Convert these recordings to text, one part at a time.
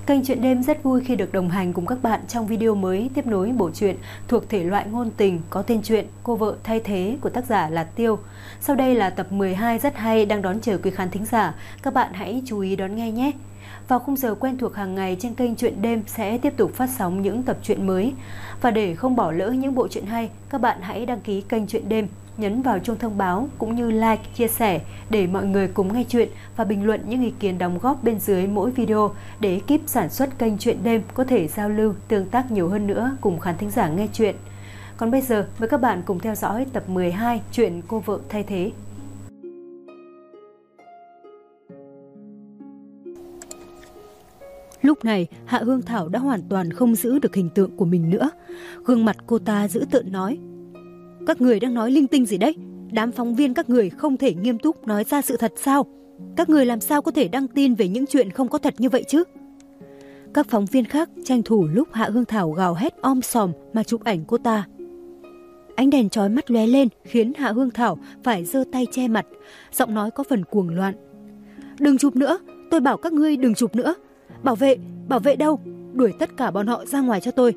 Kênh Chuyện Đêm rất vui khi được đồng hành cùng các bạn trong video mới tiếp nối bộ truyện thuộc thể loại ngôn tình có tên truyện Cô vợ thay thế của tác giả là Tiêu. Sau đây là tập 12 rất hay đang đón chờ quý khán thính giả. Các bạn hãy chú ý đón nghe nhé. Vào khung giờ quen thuộc hàng ngày trên kênh Chuyện Đêm sẽ tiếp tục phát sóng những tập truyện mới. Và để không bỏ lỡ những bộ truyện hay, các bạn hãy đăng ký kênh Chuyện Đêm, nhấn vào chuông thông báo cũng như like, chia sẻ để mọi người cùng nghe chuyện và bình luận những ý kiến đóng góp bên dưới mỗi video để ekip sản xuất kênh Chuyện Đêm có thể giao lưu, tương tác nhiều hơn nữa cùng khán thính giả nghe chuyện. Còn bây giờ, mời các bạn cùng theo dõi tập 12 chuyện Cô vợ thay thế. Lúc này, Hạ Hương Thảo đã hoàn toàn không giữ được hình tượng của mình nữa. Gương mặt cô ta dữ tợn nói: "Các người đang nói linh tinh gì đấy? Đám phóng viên các người không thể nghiêm túc nói ra sự thật sao? Các người làm sao có thể đăng tin về những chuyện không có thật như vậy chứ?" Các phóng viên khác tranh thủ lúc Hạ Hương Thảo gào hét om sòm mà chụp ảnh cô ta. Ánh đèn chói mắt lóe lên khiến Hạ Hương Thảo phải giơ tay che mặt, giọng nói có phần cuồng loạn. "Đừng chụp nữa, tôi bảo các ngươi đừng chụp nữa. Bảo vệ đâu? Đuổi tất cả bọn họ ra ngoài cho tôi."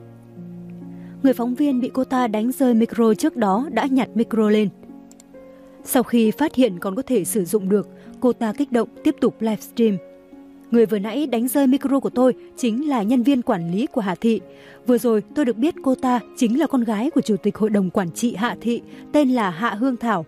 Người phóng viên bị cô ta đánh rơi micro trước đó đã nhặt micro lên. Sau khi phát hiện còn có thể sử dụng được, cô ta kích động tiếp tục livestream. "Người vừa nãy đánh rơi micro của tôi chính là nhân viên quản lý của Hạ Thị. Vừa rồi tôi được biết cô ta chính là con gái của Chủ tịch Hội đồng Quản trị Hạ Thị, tên là Hạ Hương Thảo."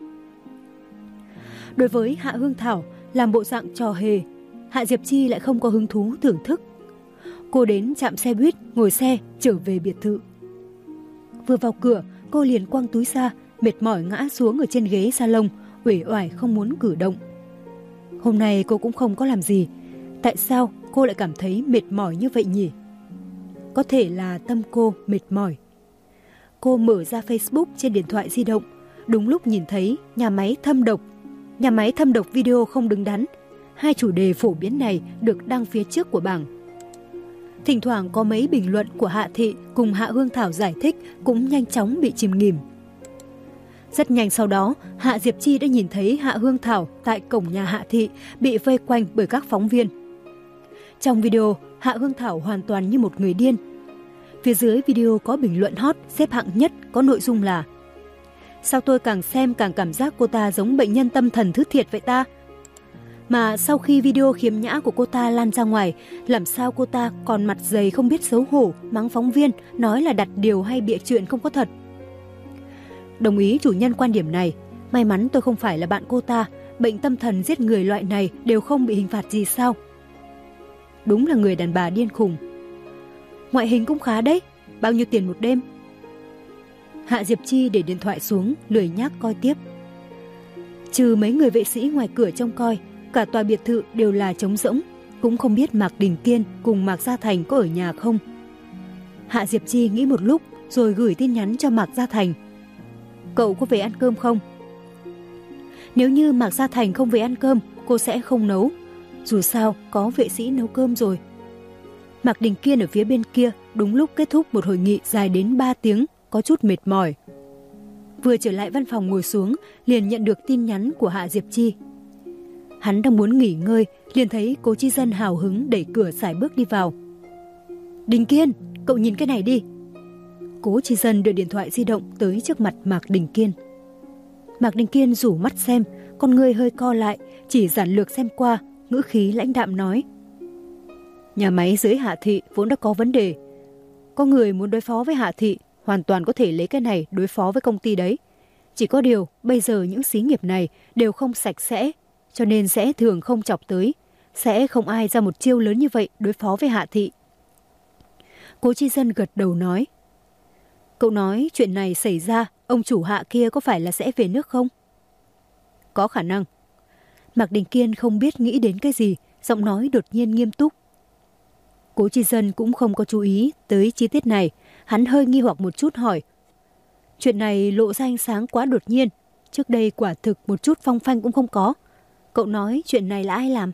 Đối với Hạ Hương Thảo, làm bộ dạng trò hề, Hạ Diệp Chi lại không có hứng thú thưởng thức. Cô đến trạm xe buýt, ngồi xe, trở về biệt thự. Vừa vào cửa, cô liền quăng túi ra, mệt mỏi ngã xuống ở trên ghế salon, uể oải không muốn cử động. Hôm nay cô cũng không có làm gì. Tại sao cô lại cảm thấy mệt mỏi như vậy nhỉ? Có thể là tâm cô mệt mỏi. Cô mở ra Facebook trên điện thoại di động, đúng lúc nhìn thấy nhà máy thâm độc video không đứng đắn. Hai chủ đề phổ biến này được đăng phía trước của bảng. Thỉnh thoảng có mấy bình luận của Hạ Thị cùng Hạ Hương Thảo giải thích cũng nhanh chóng bị chìm nghỉm. Rất nhanh sau đó, Hạ Diệp Chi đã nhìn thấy Hạ Hương Thảo tại cổng nhà Hạ Thị bị vây quanh bởi các phóng viên. Trong video, Hạ Hương Thảo hoàn toàn như một người điên. Phía dưới video có bình luận hot xếp hạng nhất có nội dung là: "Sao tôi càng xem càng cảm giác cô ta giống bệnh nhân tâm thần thứ thiệt vậy ta? Mà sau khi video khiếm nhã của cô ta lan ra ngoài, làm sao cô ta còn mặt dày không biết xấu hổ, mắng phóng viên, nói là đặt điều hay bịa chuyện không có thật." Đồng ý chủ nhân quan điểm này. May mắn tôi không phải là bạn cô ta. Bệnh tâm thần giết người loại này đều không bị hình phạt gì sao? Đúng là người đàn bà điên khùng. Ngoại hình cũng khá đấy. Bao nhiêu tiền một đêm? Hạ Diệp Chi để điện thoại xuống, lười nhác coi tiếp. Trừ mấy người vệ sĩ ngoài cửa trông coi, cả tòa biệt thự đều là trống rỗng. Cũng không biết Mạc Đình Kiên cùng Mạc Gia Thành có ở nhà không. Hạ Diệp Chi nghĩ một lúc rồi gửi tin nhắn cho Mạc Gia Thành. "Cậu có về ăn cơm không?" Nếu như Mạc Gia Thành không về ăn cơm, cô sẽ không nấu. Dù sao có vệ sĩ nấu cơm rồi. Mạc Đình Kiên ở phía bên kia đúng lúc kết thúc một hội nghị dài đến 3 tiếng, có chút mệt mỏi. Vừa trở lại văn phòng ngồi xuống, liền nhận được tin nhắn của Hạ Diệp Chi. Hắn đang muốn nghỉ ngơi, liền thấy Cố Chi Dân hào hứng đẩy cửa sải bước đi vào. "Đình Kiên, cậu nhìn cái này đi." Cố Chi Dân đưa điện thoại di động tới trước mặt Mạc Đình Kiên. Mạc Đình Kiên rủ mắt xem, con người hơi co lại, chỉ giản lược xem qua, ngữ khí lãnh đạm nói: "Nhà máy dưới Hạ Thị vốn đã có vấn đề. Có người muốn đối phó với Hạ Thị, hoàn toàn có thể lấy cái này đối phó với công ty đấy. Chỉ có điều, bây giờ những xí nghiệp này đều không sạch sẽ, cho nên sẽ thường không chọc tới. Sẽ không ai ra một chiêu lớn như vậy đối phó với Hạ Thị." Cố Chi Dân gật đầu nói: "Cậu nói chuyện này xảy ra, ông chủ Hạ kia có phải là sẽ về nước không?" "Có khả năng." Mạc Đình Kiên không biết nghĩ đến cái gì, giọng nói đột nhiên nghiêm túc. Cố Chi Dân cũng không có chú ý tới chi tiết này, hắn hơi nghi hoặc một chút hỏi: "Chuyện này lộ ra ánh sáng quá đột nhiên, trước đây quả thực một chút phong phanh cũng không có. Cậu nói chuyện này là ai làm?"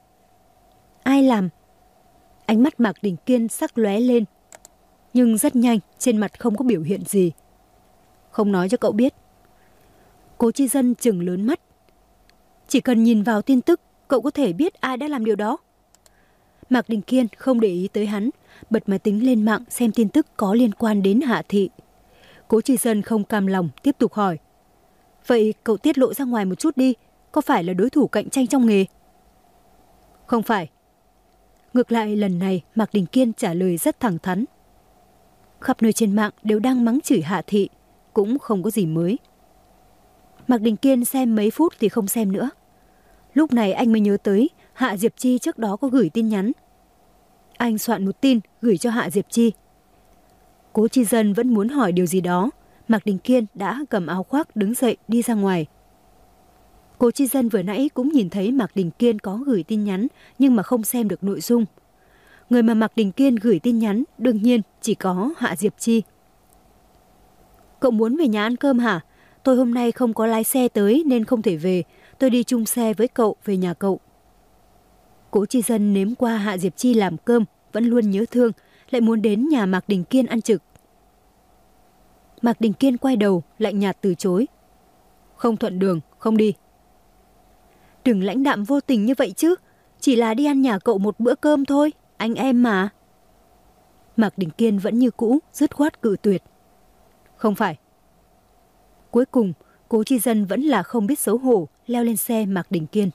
"Ai làm?" Ánh mắt Mạc Đình Kiên sắc lóe lên, nhưng rất nhanh trên mặt không có biểu hiện gì. "Không nói cho cậu biết." Cố Chi Dân trừng lớn mắt. "Chỉ cần nhìn vào tin tức, cậu có thể biết ai đã làm điều đó." Mạc Đình Kiên không để ý tới hắn, bật máy tính lên mạng xem tin tức có liên quan đến Hạ Thị. Cố Chi Dân không cam lòng, tiếp tục hỏi. Vậy cậu tiết lộ ra ngoài một chút đi, có phải là đối thủ cạnh tranh trong nghề? Không phải. Ngược lại lần này Mạc Đình Kiên trả lời rất thẳng thắn. Khắp nơi trên mạng đều đang mắng chửi Hạ Thị, cũng không có gì mới. Mạc Đình Kiên xem mấy phút thì không xem nữa. Lúc này anh mới nhớ tới Hạ Diệp Chi trước đó có gửi tin nhắn. Anh soạn một tin gửi cho Hạ Diệp Chi. Cố Chi Dân vẫn muốn hỏi điều gì đó, Mạc Đình Kiên đã cầm áo khoác đứng dậy đi ra ngoài. Cố Chi Dân vừa nãy cũng nhìn thấy Mạc Đình Kiên có gửi tin nhắn nhưng mà không xem được nội dung. Người mà Mạc Đình Kiên gửi tin nhắn đương nhiên chỉ có Hạ Diệp Chi. Cậu muốn về nhà ăn cơm hả? Tôi hôm nay không có lái xe tới nên không thể về. Tôi đi chung xe với cậu về nhà cậu. Cố Chi Dân nếm qua Hạ Diệp Chi làm cơm, vẫn luôn nhớ thương, lại muốn đến nhà Mạc Đình Kiên ăn trực. Mạc Đình Kiên quay đầu, lạnh nhạt từ chối. Không thuận đường, không đi. Đừng lãnh đạm vô tình như vậy chứ. Chỉ là đi ăn nhà cậu một bữa cơm thôi, anh em mà. Mạc Đình Kiên vẫn như cũ, dứt khoát cự tuyệt. Không phải. Cuối cùng, Cố Chi Dân vẫn là không biết xấu hổ, leo lên xe Mạc Đình Kiên.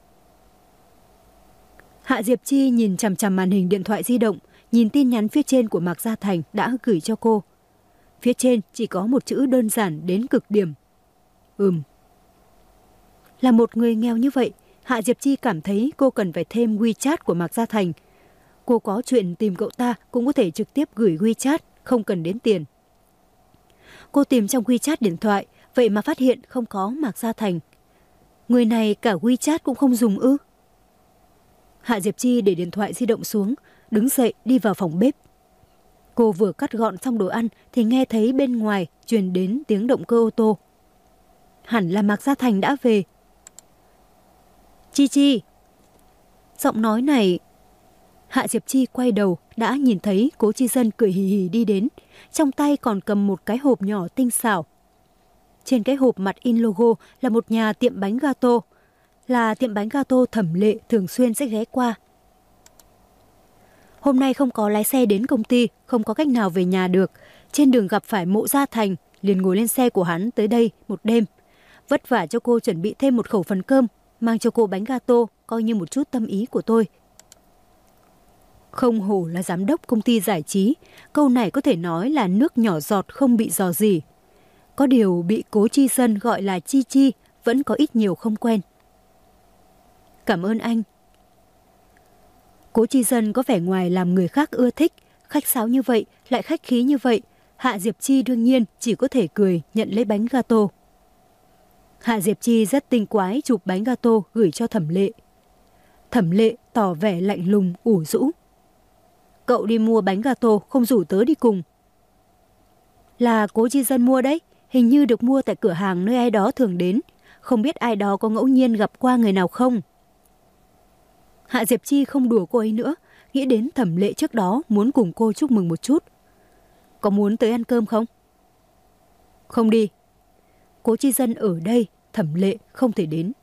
Hạ Diệp Chi nhìn chằm chằm màn hình điện thoại di động, nhìn tin nhắn phía trên của Mạc Gia Thành đã gửi cho cô. Phía trên chỉ có một chữ đơn giản đến cực điểm. Là một người nghèo như vậy, Hạ Diệp Chi cảm thấy cô cần phải thêm WeChat của Mạc Gia Thành. Cô có chuyện tìm cậu ta cũng có thể trực tiếp gửi WeChat, không cần đến tiền. Cô tìm trong WeChat điện thoại, vậy mà phát hiện không có Mạc Gia Thành. Người này cả WeChat cũng không dùng ư? Hạ Diệp Chi để điện thoại di động xuống, đứng dậy đi vào phòng bếp. Cô vừa cắt gọn xong đồ ăn thì nghe thấy bên ngoài truyền đến tiếng động cơ ô tô. Hẳn là Mạc Gia Thành đã về. Chi Chi. Giọng nói này. Hạ Diệp Chi quay đầu đã nhìn thấy Cố Chi Dân cười hì hì đi đến, trong tay còn cầm một cái hộp nhỏ tinh xảo. Trên cái hộp mặt in logo là một nhà tiệm bánh gato, là tiệm bánh gato Thẩm Lệ thường xuyên sẽ ghé qua. Hôm nay không có lái xe đến công ty, không có cách nào về nhà được. Trên đường gặp phải Mộ Gia Thành, liền ngồi lên xe của hắn tới đây một đêm. Vất vả cho cô chuẩn bị thêm một khẩu phần cơm, mang cho cô bánh gato, coi như một chút tâm ý của tôi. Không hổ là giám đốc công ty giải trí, câu này có thể nói là nước nhỏ giọt không bị rò rỉ. Có điều bị Cố Chi Dân gọi là Chi Chi vẫn có ít nhiều không quen. Cảm ơn anh. Cố Chi Dân có vẻ ngoài làm người khác ưa thích, khách sáo như vậy, lại khách khí như vậy. Hạ Diệp Chi đương nhiên chỉ có thể cười nhận lấy bánh gato. Hạ Diệp Chi rất tinh quái chụp bánh gato gửi cho Thẩm Lệ. Thẩm Lệ tỏ vẻ lạnh lùng, ủ rũ. Cậu đi mua bánh gato không rủ tớ đi cùng. Là Cố Chi Dân mua đấy, hình như được mua tại cửa hàng nơi ai đó thường đến. Không biết ai đó có ngẫu nhiên gặp qua người nào không? Hạ Diệp Chi không đùa cô ấy nữa, nghĩ đến Thẩm Lệ trước đó muốn cùng cô chúc mừng một chút. Có muốn tới ăn cơm không? Không đi. Cố Chi Dân ở đây, Thẩm Lệ không thể đến.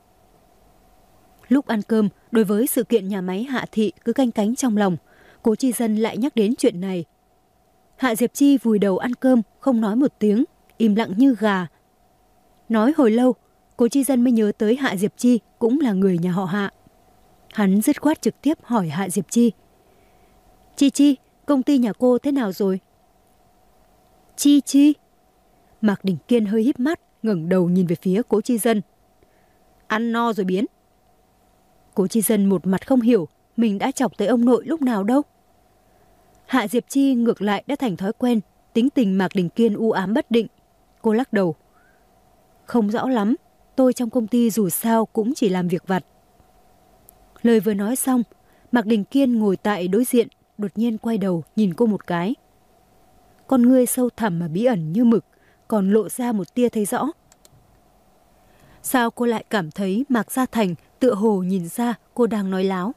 Lúc ăn cơm, đối với sự kiện nhà máy Hạ Thị cứ canh cánh trong lòng, Cố Chi Dân lại nhắc đến chuyện này. Hạ Diệp Chi vùi đầu ăn cơm, không nói một tiếng, im lặng như gà. Nói hồi lâu, Cố Chi Dân mới nhớ tới Hạ Diệp Chi cũng là người nhà họ Hạ. Hắn dứt khoát trực tiếp hỏi Hạ Diệp Chi. Chi Chi, công ty nhà cô thế nào rồi? Chi Chi? Mạc Đình Kiên hơi híp mắt, ngẩng đầu nhìn về phía Cố Chi Dân. Ăn no rồi biến. Cố Chi Dân một mặt không hiểu, mình đã chọc tới ông nội lúc nào đâu. Hạ Diệp Chi ngược lại đã thành thói quen, tính tình Mạc Đình Kiên u ám bất định. Cô lắc đầu. Không rõ lắm, tôi trong công ty dù sao cũng chỉ làm việc vặt. Lời vừa nói xong, Mạc Đình Kiên ngồi tại đối diện, đột nhiên quay đầu nhìn cô một cái. Con ngươi sâu thẳm mà bí ẩn như mực, còn lộ ra một tia thấy rõ. Sao cô lại cảm thấy Mạc Gia Thành tựa hồ nhìn ra cô đang nói láo?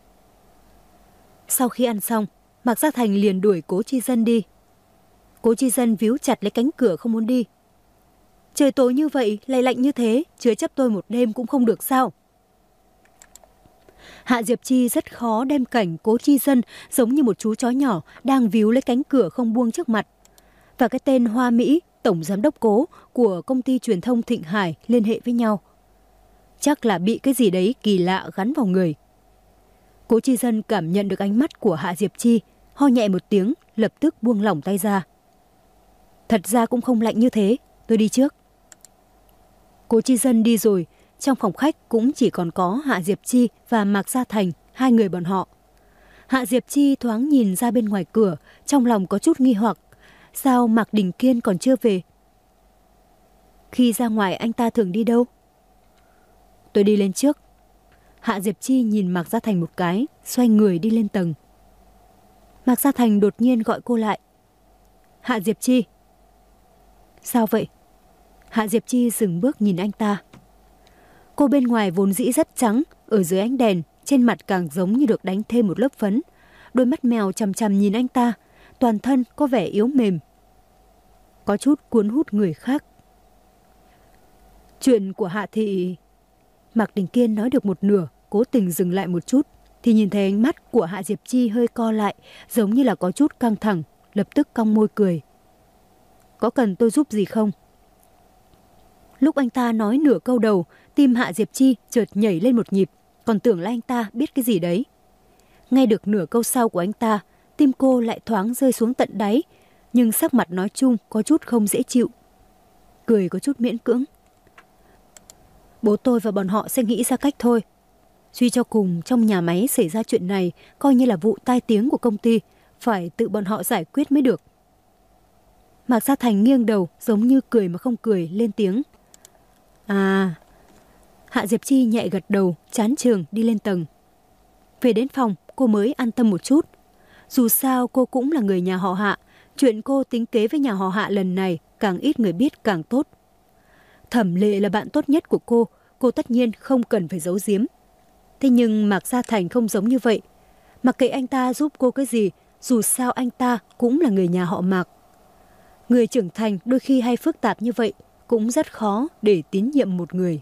Sau khi ăn xong, Mạc Gia Thành liền đuổi Cố Chi Dân đi. Cố Chi Dân víu chặt lấy cánh cửa không muốn đi. Trời tối như vậy, lại lạnh như thế, chứa chấp tôi một đêm cũng không được sao? Hạ Diệp Chi rất khó đem cảnh Cố Chi Dân giống như một chú chó nhỏ đang víu lấy cánh cửa không buông trước mặt. Và cái tên Hoa Mỹ, tổng giám đốc Cố của công ty truyền thông Thịnh Hải liên hệ với nhau. Chắc là bị cái gì đấy kỳ lạ gắn vào người. Cố Chi Dân cảm nhận được ánh mắt của Hạ Diệp Chi, ho nhẹ một tiếng, lập tức buông lỏng tay ra. Thật ra cũng không lạnh như thế, tôi đi trước. Cố Chi Dân đi rồi, trong phòng khách cũng chỉ còn có Hạ Diệp Chi và Mạc Gia Thành, hai người bọn họ. Hạ Diệp Chi thoáng nhìn ra bên ngoài cửa, trong lòng có chút nghi hoặc. Sao Mạc Đình Kiên còn chưa về? Khi ra ngoài anh ta thường đi đâu? Tôi đi lên trước. Hạ Diệp Chi nhìn Mạc Gia Thành một cái, xoay người đi lên tầng. Mạc Gia Thành đột nhiên gọi cô lại. Hạ Diệp Chi. Sao vậy? Hạ Diệp Chi dừng bước nhìn anh ta. Cô bên ngoài vốn dĩ rất trắng, ở dưới ánh đèn, trên mặt càng giống như được đánh thêm một lớp phấn. Đôi mắt mèo chằm chằm nhìn anh ta, toàn thân có vẻ yếu mềm. Có chút cuốn hút người khác. Chuyện của Hạ Thị... Mạc Đình Kiên nói được một nửa, cố tình dừng lại một chút, thì nhìn thấy ánh mắt của Hạ Diệp Chi hơi co lại, giống như là có chút căng thẳng, lập tức cong môi cười. Có cần tôi giúp gì không? Lúc anh ta nói nửa câu đầu, tim Hạ Diệp Chi chợt nhảy lên một nhịp, còn tưởng là anh ta biết cái gì đấy. Nghe được nửa câu sau của anh ta, tim cô lại thoáng rơi xuống tận đáy, nhưng sắc mặt nói chung có chút không dễ chịu. Cười có chút miễn cưỡng. Bố tôi và bọn họ sẽ nghĩ ra cách thôi. Suy cho cùng, trong nhà máy xảy ra chuyện này, coi như là vụ tai tiếng của công ty, phải tự bọn họ giải quyết mới được. Mạc Gia Thành nghiêng đầu, giống như cười mà không cười, lên tiếng. À... Hạ Diệp Chi nhẹ gật đầu, chán chường đi lên tầng. Về đến phòng, cô mới an tâm một chút. Dù sao cô cũng là người nhà họ Hạ, chuyện cô tính kế với nhà họ Hạ lần này càng ít người biết càng tốt. Thẩm Lệ là bạn tốt nhất của cô tất nhiên không cần phải giấu giếm. Thế nhưng Mạc Gia Thành không giống như vậy. Mặc kệ anh ta giúp cô cái gì, dù sao anh ta cũng là người nhà họ Mạc. Người trưởng thành đôi khi hay phức tạp như vậy, cũng rất khó để tín nhiệm một người.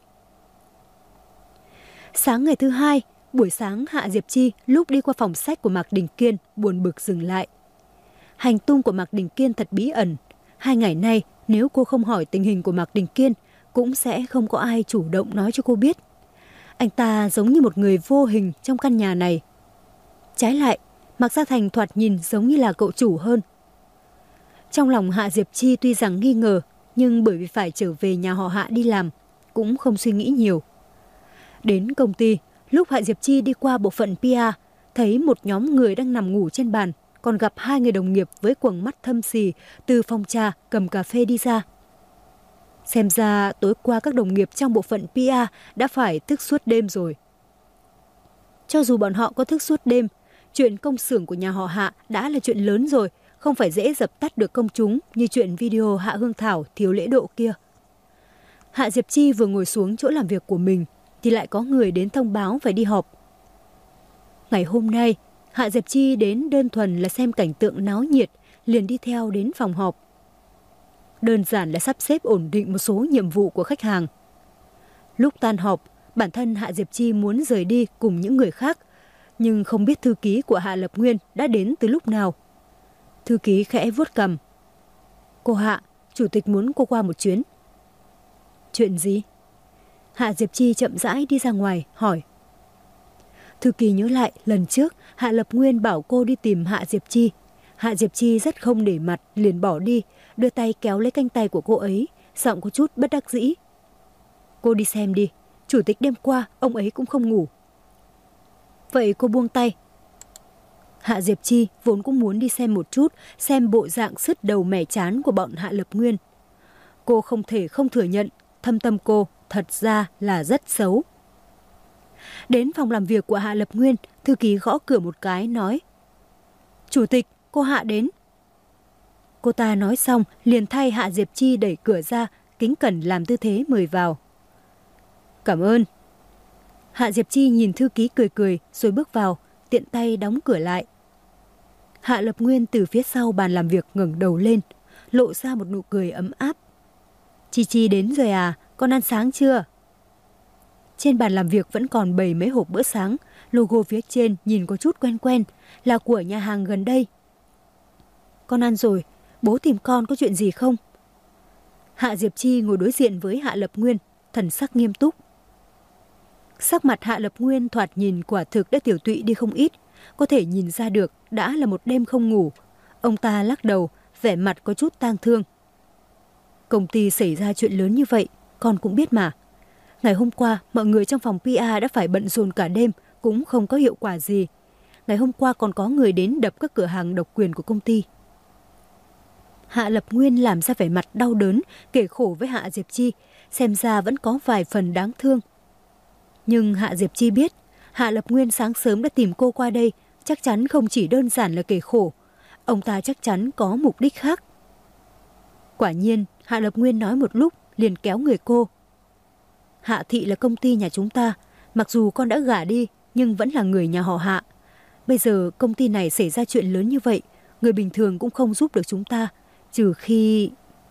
Sáng ngày thứ hai, buổi sáng Hạ Diệp Chi lúc đi qua phòng sách của Mạc Đình Kiên buồn bực dừng lại. Hành tung của Mạc Đình Kiên thật bí ẩn. 2 ngày nay nếu cô không hỏi tình hình của Mạc Đình Kiên, cũng sẽ không có ai chủ động nói cho cô biết. Anh ta giống như một người vô hình trong căn nhà này. Trái lại, Mạc Gia Thành thoạt nhìn giống như là cậu chủ hơn. Trong lòng Hạ Diệp Chi tuy rằng nghi ngờ, nhưng bởi vì phải trở về nhà họ Hạ đi làm, cũng không suy nghĩ nhiều. Đến công ty, lúc Hạ Diệp Chi đi qua bộ phận PR, thấy một nhóm người đang nằm ngủ trên bàn, còn gặp 2 người đồng nghiệp với quầng mắt thâm xì từ phòng trà cầm cà phê đi ra. Xem ra tối qua các đồng nghiệp trong bộ phận PR đã phải thức suốt đêm rồi. Cho dù bọn họ có thức suốt đêm, chuyện công xưởng của nhà họ Hạ đã là chuyện lớn rồi, không phải dễ dập tắt được công chúng như chuyện video Hạ Hương Thảo thiếu lễ độ kia. Hạ Diệp Chi vừa ngồi xuống chỗ làm việc của mình thì lại có người đến thông báo phải đi họp. Ngày hôm nay, Hạ Diệp Chi đến đơn thuần là xem cảnh tượng náo nhiệt, liền đi theo đến phòng họp. Đơn giản là sắp xếp ổn định một số nhiệm vụ của khách hàng. Lúc tan họp, bản thân Hạ Diệp Chi muốn rời đi cùng những người khác, nhưng không biết thư ký của Hạ Lập Nguyên đã đến từ lúc nào. Thư ký khẽ vuốt cằm. Cô Hạ, chủ tịch muốn cô qua một chuyến. Chuyện gì? Hạ Diệp Chi chậm rãi đi ra ngoài, hỏi. Thư ký nhớ lại lần trước Hạ Lập Nguyên bảo cô đi tìm Hạ Diệp Chi. Hạ Diệp Chi rất không để mặt, liền bỏ đi, đưa tay kéo lấy cánh tay của cô ấy, giọng có chút bất đắc dĩ. Cô đi xem đi, chủ tịch đêm qua ông ấy cũng không ngủ. Vậy cô buông tay. Hạ Diệp Chi vốn cũng muốn đi xem một chút, xem bộ dạng sứt đầu mẻ chán của bọn Hạ Lập Nguyên. Cô không thể không thừa nhận, thâm tâm cô thật ra là rất xấu. Đến phòng làm việc của Hạ Lập Nguyên, thư ký gõ cửa một cái nói. Chủ tịch, cô Hạ đến. Cô ta nói xong, liền thay Hạ Diệp Chi đẩy cửa ra, kính cẩn làm tư thế mời vào. Cảm ơn. Hạ Diệp Chi nhìn thư ký cười cười rồi bước vào, tiện tay đóng cửa lại. Hạ Lập Nguyên từ phía sau bàn làm việc ngẩng đầu lên, lộ ra một nụ cười ấm áp. Chi Chi đến rồi à, con ăn sáng chưa? Trên bàn làm việc vẫn còn bày mấy hộp bữa sáng, logo phía trên nhìn có chút quen quen, là của nhà hàng gần đây. Con ăn rồi, bố tìm con có chuyện gì không? Hạ Diệp Chi ngồi đối diện với Hạ Lập Nguyên, thần sắc nghiêm túc. Sắc mặt Hạ Lập Nguyên thoạt nhìn quả thực đã tiểu tụy đi không ít, có thể nhìn ra được đã là một đêm không ngủ. Ông ta lắc đầu, vẻ mặt có chút tang thương. Công ty xảy ra chuyện lớn như vậy, con cũng biết mà. Ngày hôm qua, mọi người trong phòng PR đã phải bận rộn cả đêm, cũng không có hiệu quả gì. Ngày hôm qua còn có người đến đập các cửa hàng độc quyền của công ty. Hạ Lập Nguyên làm ra vẻ mặt đau đớn, kể khổ với Hạ Diệp Chi, xem ra vẫn có vài phần đáng thương. Nhưng Hạ Diệp Chi biết, Hạ Lập Nguyên sáng sớm đã tìm cô qua đây, chắc chắn không chỉ đơn giản là kể khổ. Ông ta chắc chắn có mục đích khác. Quả nhiên, Hạ Lập Nguyên nói một lúc, liền kéo người cô. Hạ Thị là công ty nhà chúng ta, mặc dù con đã gả đi, nhưng vẫn là người nhà họ Hạ. Bây giờ công ty này xảy ra chuyện lớn như vậy, người bình thường cũng không giúp được chúng ta, trừ khi...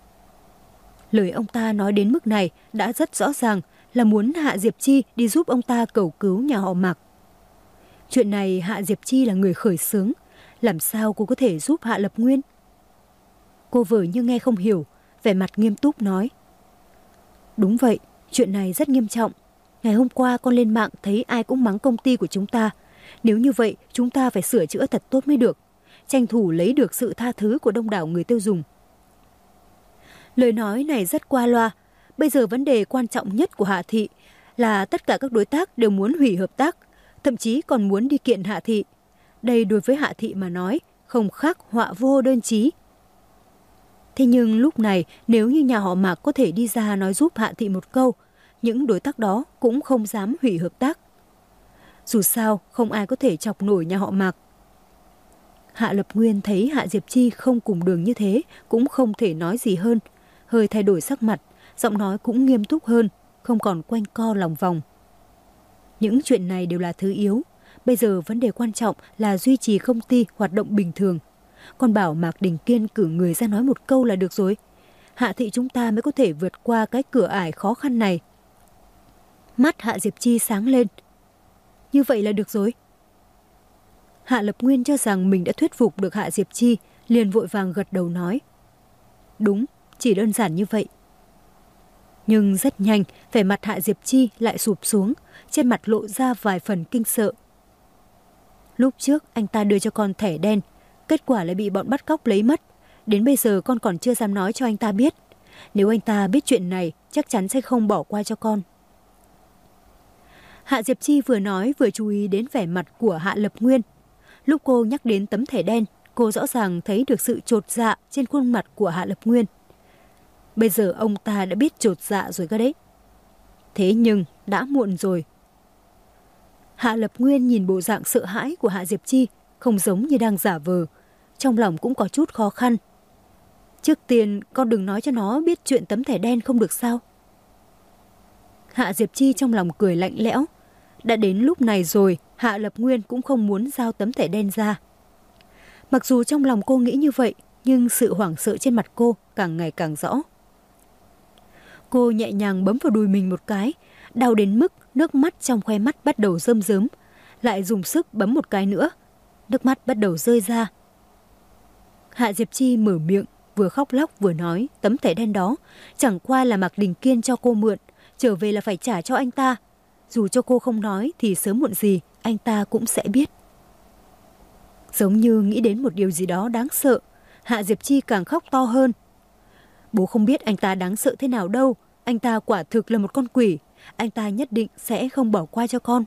Lời ông ta nói đến mức này đã rất rõ ràng là muốn Hạ Diệp Chi đi giúp ông ta cầu cứu nhà họ Mạc. Chuyện này Hạ Diệp Chi là người khởi xướng, làm sao cô có thể giúp Hạ Lập Nguyên? Cô vờ như nghe không hiểu, vẻ mặt nghiêm túc nói. Đúng vậy, chuyện này rất nghiêm trọng. Ngày hôm qua con lên mạng thấy ai cũng mắng công ty của chúng ta. Nếu như vậy, chúng ta phải sửa chữa thật tốt mới được, tranh thủ lấy được sự tha thứ của đông đảo người tiêu dùng. Lời nói này rất qua loa. Bây giờ vấn đề quan trọng nhất của Hạ Thị là tất cả các đối tác đều muốn hủy hợp tác, thậm chí còn muốn đi kiện Hạ Thị. Đây đối với Hạ Thị mà nói, không khác họa vô đơn chí. Thế nhưng lúc này, nếu như nhà họ Mạc có thể đi ra nói giúp Hạ Thị một câu, những đối tác đó cũng không dám hủy hợp tác. Dù sao, không ai có thể chọc nổi nhà họ Mạc. Hạ Lập Nguyên thấy Hạ Diệp Chi không cùng đường như thế, cũng không thể nói gì hơn. Hơi thay đổi sắc mặt, giọng nói cũng nghiêm túc hơn, không còn quanh co lòng vòng. Những chuyện này đều là thứ yếu. Bây giờ vấn đề quan trọng là duy trì công ty hoạt động bình thường. Con bảo Mạc Đình Kiên cử người ra nói một câu là được rồi. Hạ Thị chúng ta mới có thể vượt qua cái cửa ải khó khăn này. Mắt Hạ Diệp Chi sáng lên. Như vậy là được rồi. Hạ Lập Nguyên cho rằng mình đã thuyết phục được Hạ Diệp Chi, liền vội vàng gật đầu nói. Đúng, chỉ đơn giản như vậy. Nhưng rất nhanh, vẻ mặt Hạ Diệp Chi lại sụp xuống, trên mặt lộ ra vài phần kinh sợ. Lúc trước anh ta đưa cho con thẻ đen, kết quả lại bị bọn bắt cóc lấy mất. Đến bây giờ con còn chưa dám nói cho anh ta biết. Nếu anh ta biết chuyện này, chắc chắn sẽ không bỏ qua cho con. Hạ Diệp Chi vừa nói vừa chú ý đến vẻ mặt của Hạ Lập Nguyên. Lúc cô nhắc đến tấm thẻ đen, cô rõ ràng thấy được sự chột dạ trên khuôn mặt của Hạ Lập Nguyên. Bây giờ ông ta đã biết chột dạ rồi cơ đấy. Thế nhưng đã muộn rồi. Hạ Lập Nguyên nhìn bộ dạng sợ hãi của Hạ Diệp Chi, không giống như đang giả vờ. Trong lòng cũng có chút khó khăn. Trước tiên con đừng nói cho nó biết chuyện tấm thẻ đen không được sao? Hạ Diệp Chi trong lòng cười lạnh lẽo. Đã đến lúc này rồi, Hạ Lập Nguyên cũng không muốn giao tấm thẻ đen ra. Mặc dù trong lòng cô nghĩ như vậy, nhưng sự hoảng sợ trên mặt cô càng ngày càng rõ. Cô nhẹ nhàng bấm vào đùi mình một cái, đau đến mức nước mắt trong khoe mắt bắt đầu rơm rớm. Lại dùng sức bấm một cái nữa, nước mắt bắt đầu rơi ra. Hạ Diệp Chi mở miệng, vừa khóc lóc vừa nói tấm thẻ đen đó chẳng qua là Mạc Đình Kiên cho cô mượn, trở về là phải trả cho anh ta. Dù cho cô không nói thì sớm muộn gì anh ta cũng sẽ biết. Giống như nghĩ đến một điều gì đó đáng sợ, Hạ Diệp Chi càng khóc to hơn. Bố không biết anh ta đáng sợ thế nào đâu, anh ta quả thực là một con quỷ, anh ta nhất định sẽ không bỏ qua cho con.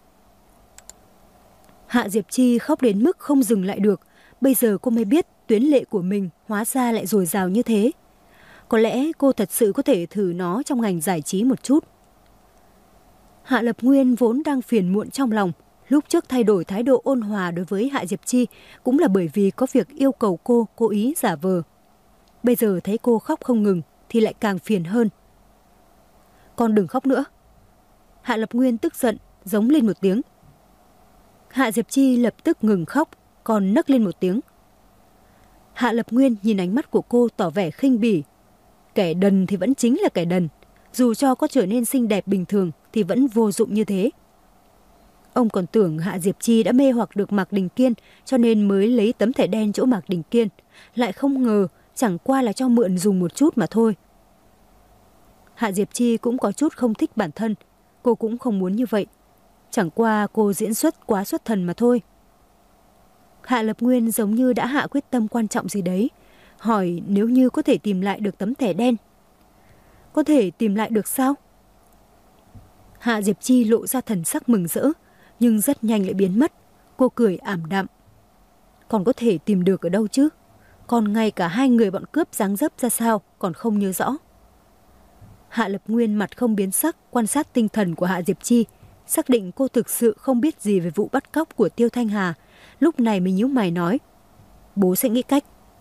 Hạ Diệp Chi khóc đến mức không dừng lại được, bây giờ cô mới biết tuyến lệ của mình hóa ra lại dồi dào như thế. Có lẽ cô thật sự có thể thử nó trong ngành giải trí một chút. Hạ Lập Nguyên vốn đang phiền muộn trong lòng, lúc trước thay đổi thái độ ôn hòa đối với Hạ Diệp Chi cũng là bởi vì có việc yêu cầu cô cố ý giả vờ. Bây giờ thấy cô khóc không ngừng thì lại càng phiền hơn. Con đừng khóc nữa. Hạ Lập Nguyên tức giận, giống lên một tiếng. Hạ Diệp Chi lập tức ngừng khóc, còn nấc lên một tiếng. Hạ Lập Nguyên nhìn ánh mắt của cô tỏ vẻ khinh bỉ. Kẻ đần thì vẫn chính là kẻ đần, dù cho có trở nên xinh đẹp bình thường thì vẫn vô dụng như thế. Ông còn tưởng Hạ Diệp Chi đã mê hoặc được Mạc Đình Kiên cho nên mới lấy tấm thẻ đen chỗ Mạc Đình Kiên. Lại không ngờ chẳng qua là cho mượn dùng một chút mà thôi. Hạ Diệp Chi cũng có chút không thích bản thân. Cô cũng không muốn như vậy. Chẳng qua cô diễn xuất quá xuất thần mà thôi. Hạ Lập Nguyên giống như đã hạ quyết tâm quan trọng gì đấy. Hỏi nếu như có thể tìm lại được tấm thẻ đen. Có thể tìm lại được sao? Hạ Diệp Chi lộ ra thần sắc mừng rỡ, nhưng rất nhanh lại biến mất. Cô cười ảm đạm. Còn có thể tìm được ở đâu chứ? Còn ngay cả hai người bọn cướp dáng dấp ra sao còn không nhớ rõ. Hạ Lập Nguyên mặt không biến sắc quan sát tinh thần của Hạ Diệp Chi, xác định cô thực sự không biết gì về vụ bắt cóc của Tiêu Thanh Hà. Lúc này mới nhíu mày nói, bố sẽ nghĩ cách.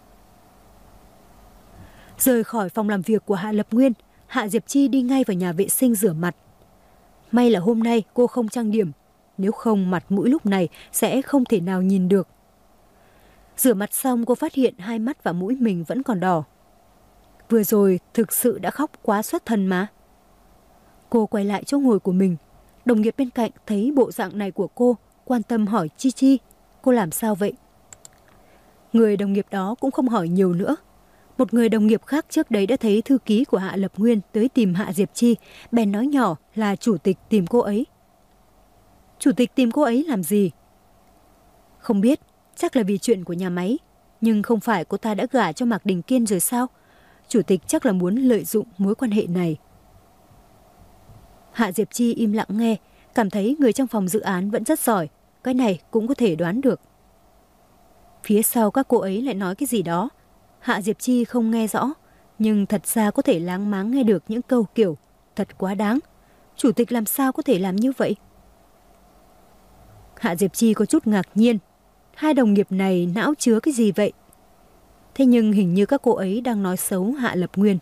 Rời khỏi phòng làm việc của Hạ Lập Nguyên, Hạ Diệp Chi đi ngay vào nhà vệ sinh rửa mặt. May là hôm nay cô không trang điểm, nếu không mặt mũi lúc này sẽ không thể nào nhìn được. Rửa mặt xong cô phát hiện hai mắt và mũi mình vẫn còn đỏ. Vừa rồi thực sự đã khóc quá xuất thần mà. Cô quay lại chỗ ngồi của mình. Đồng nghiệp bên cạnh thấy bộ dạng này của cô, quan tâm hỏi Chi Chi, cô làm sao vậy? Người đồng nghiệp đó cũng không hỏi nhiều nữa. Một người đồng nghiệp khác trước đấy đã thấy thư ký của Hạ Lập Nguyên tới tìm Hạ Diệp Chi, bèn nói nhỏ là chủ tịch tìm cô ấy. Chủ tịch tìm cô ấy làm gì? Không biết, chắc là vì chuyện của nhà máy. Nhưng không phải cô ta đã gả cho Mạc Đình Kiên rồi sao? Chủ tịch chắc là muốn lợi dụng mối quan hệ này. Hạ Diệp Chi im lặng nghe, cảm thấy người trong phòng dự án vẫn rất giỏi. Cái này cũng có thể đoán được. Phía sau các cô ấy lại nói cái gì đó. Hạ Diệp Chi không nghe rõ, nhưng thật ra có thể láng máng nghe được những câu kiểu thật quá đáng. Chủ tịch làm sao có thể làm như vậy? Hạ Diệp Chi có chút ngạc nhiên. Hai đồng nghiệp này não chứa cái gì vậy? Thế nhưng hình như các cô ấy đang nói xấu Hạ Lập Nguyên.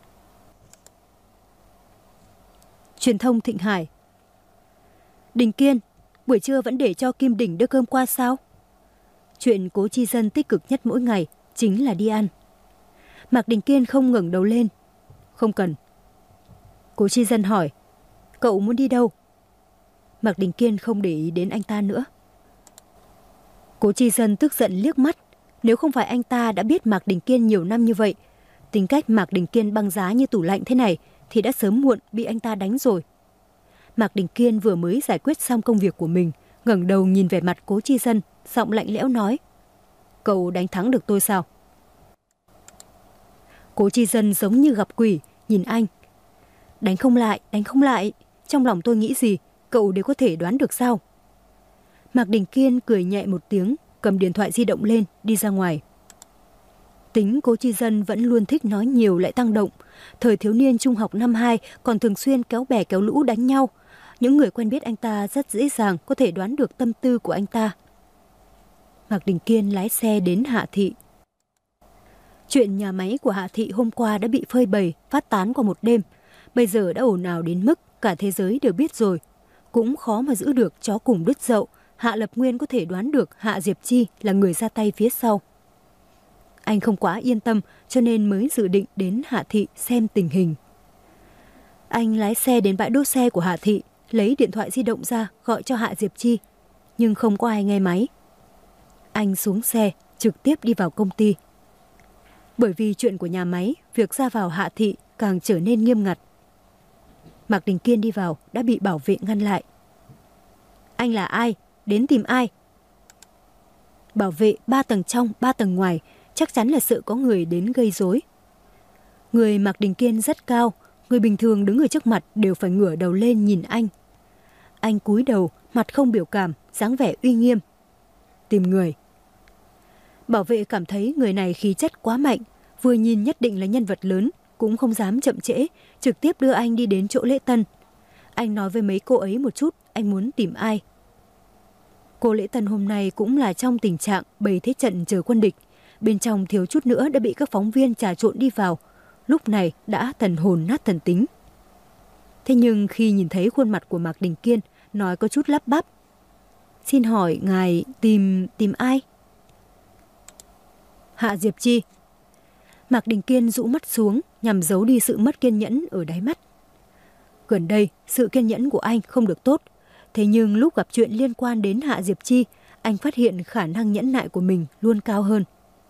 Truyền thông Thịnh Hải. Đình Kiên, buổi trưa vẫn để cho Kim Đỉnh đưa cơm qua sao? Chuyện Cố Chi Dân tích cực nhất mỗi ngày chính là đi ăn. Mạc Đình Kiên không ngẩng đầu lên. Không cần. Cố Chi Dân hỏi, cậu muốn đi đâu? Mạc Đình Kiên không để ý đến anh ta nữa. Cố Chi Dân tức giận liếc mắt. Nếu không phải anh ta đã biết Mạc Đình Kiên nhiều năm như vậy, tính cách Mạc Đình Kiên băng giá như tủ lạnh thế này thì đã sớm muộn bị anh ta đánh rồi. Mạc Đình Kiên vừa mới giải quyết xong công việc của mình, ngẩng đầu nhìn về mặt Cố Chi Dân, giọng lạnh lẽo nói, cậu đánh thắng được tôi sao? Cố Chi Dân giống như gặp quỷ, nhìn anh. Đánh không lại, đánh không lại. Trong lòng tôi nghĩ gì, cậu đều có thể đoán được sao? Mạc Đình Kiên cười nhẹ một tiếng, cầm điện thoại di động lên, đi ra ngoài. Tính Cố Chi Dân vẫn luôn thích nói nhiều lại tăng động. Thời thiếu niên trung học năm 2 còn thường xuyên kéo bè kéo lũ đánh nhau. Những người quen biết anh ta rất dễ dàng có thể đoán được tâm tư của anh ta. Mạc Đình Kiên lái xe đến Hạ Thị. Chuyện nhà máy của Hạ Thị hôm qua đã bị phơi bày, phát tán qua một đêm. Bây giờ đã ồn ào đến mức cả thế giới đều biết rồi. Cũng khó mà giữ được chó cùng đứt dậu. Hạ Lập Nguyên có thể đoán được Hạ Diệp Chi là người ra tay phía sau. Anh không quá yên tâm cho nên mới dự định đến Hạ Thị xem tình hình. Anh lái xe đến bãi đỗ xe của Hạ Thị, lấy điện thoại di động ra gọi cho Hạ Diệp Chi. Nhưng không có ai nghe máy. Anh xuống xe, trực tiếp đi vào công ty. Bởi vì chuyện của nhà máy, việc ra vào Hạ Thị càng trở nên nghiêm ngặt. Mạc Đình Kiên đi vào đã bị bảo vệ ngăn lại. Anh là ai? Đến tìm ai? Bảo vệ 3 tầng trong, 3 tầng ngoài, chắc chắn là sợ có người đến gây rối. Người Mạc Đình Kiên rất cao, người bình thường đứng ở trước mặt đều phải ngửa đầu lên nhìn anh. Anh cúi đầu, mặt không biểu cảm, dáng vẻ uy nghiêm. Tìm người. Bảo vệ cảm thấy người này khí chất quá mạnh, vừa nhìn nhất định là nhân vật lớn, cũng không dám chậm trễ, trực tiếp đưa anh đi đến chỗ lễ tân. Anh nói với mấy cô ấy một chút, anh muốn tìm ai. Cô lễ tân hôm nay cũng là trong tình trạng bày thế trận chờ quân địch. Bên trong thiếu chút nữa đã bị các phóng viên trà trộn đi vào. Lúc này đã thần hồn nát thần tính. Thế nhưng khi nhìn thấy khuôn mặt của Mạc Đình Kiên, nói có chút lắp bắp. Xin hỏi ngài tìm ai? Hạ Diệp Chi. Mạc Đình Kiên rũ mắt xuống nhằm giấu đi sự mất kiên nhẫn ở đáy mắt. gần đây, sự kiên nhẫn của anh không được tốt. Thế nhưng lúc gặp chuyện liên quan đến Hạ Diệp Chi, anh phát hiện khả năng nhẫn nại của mình luôn cao hơn.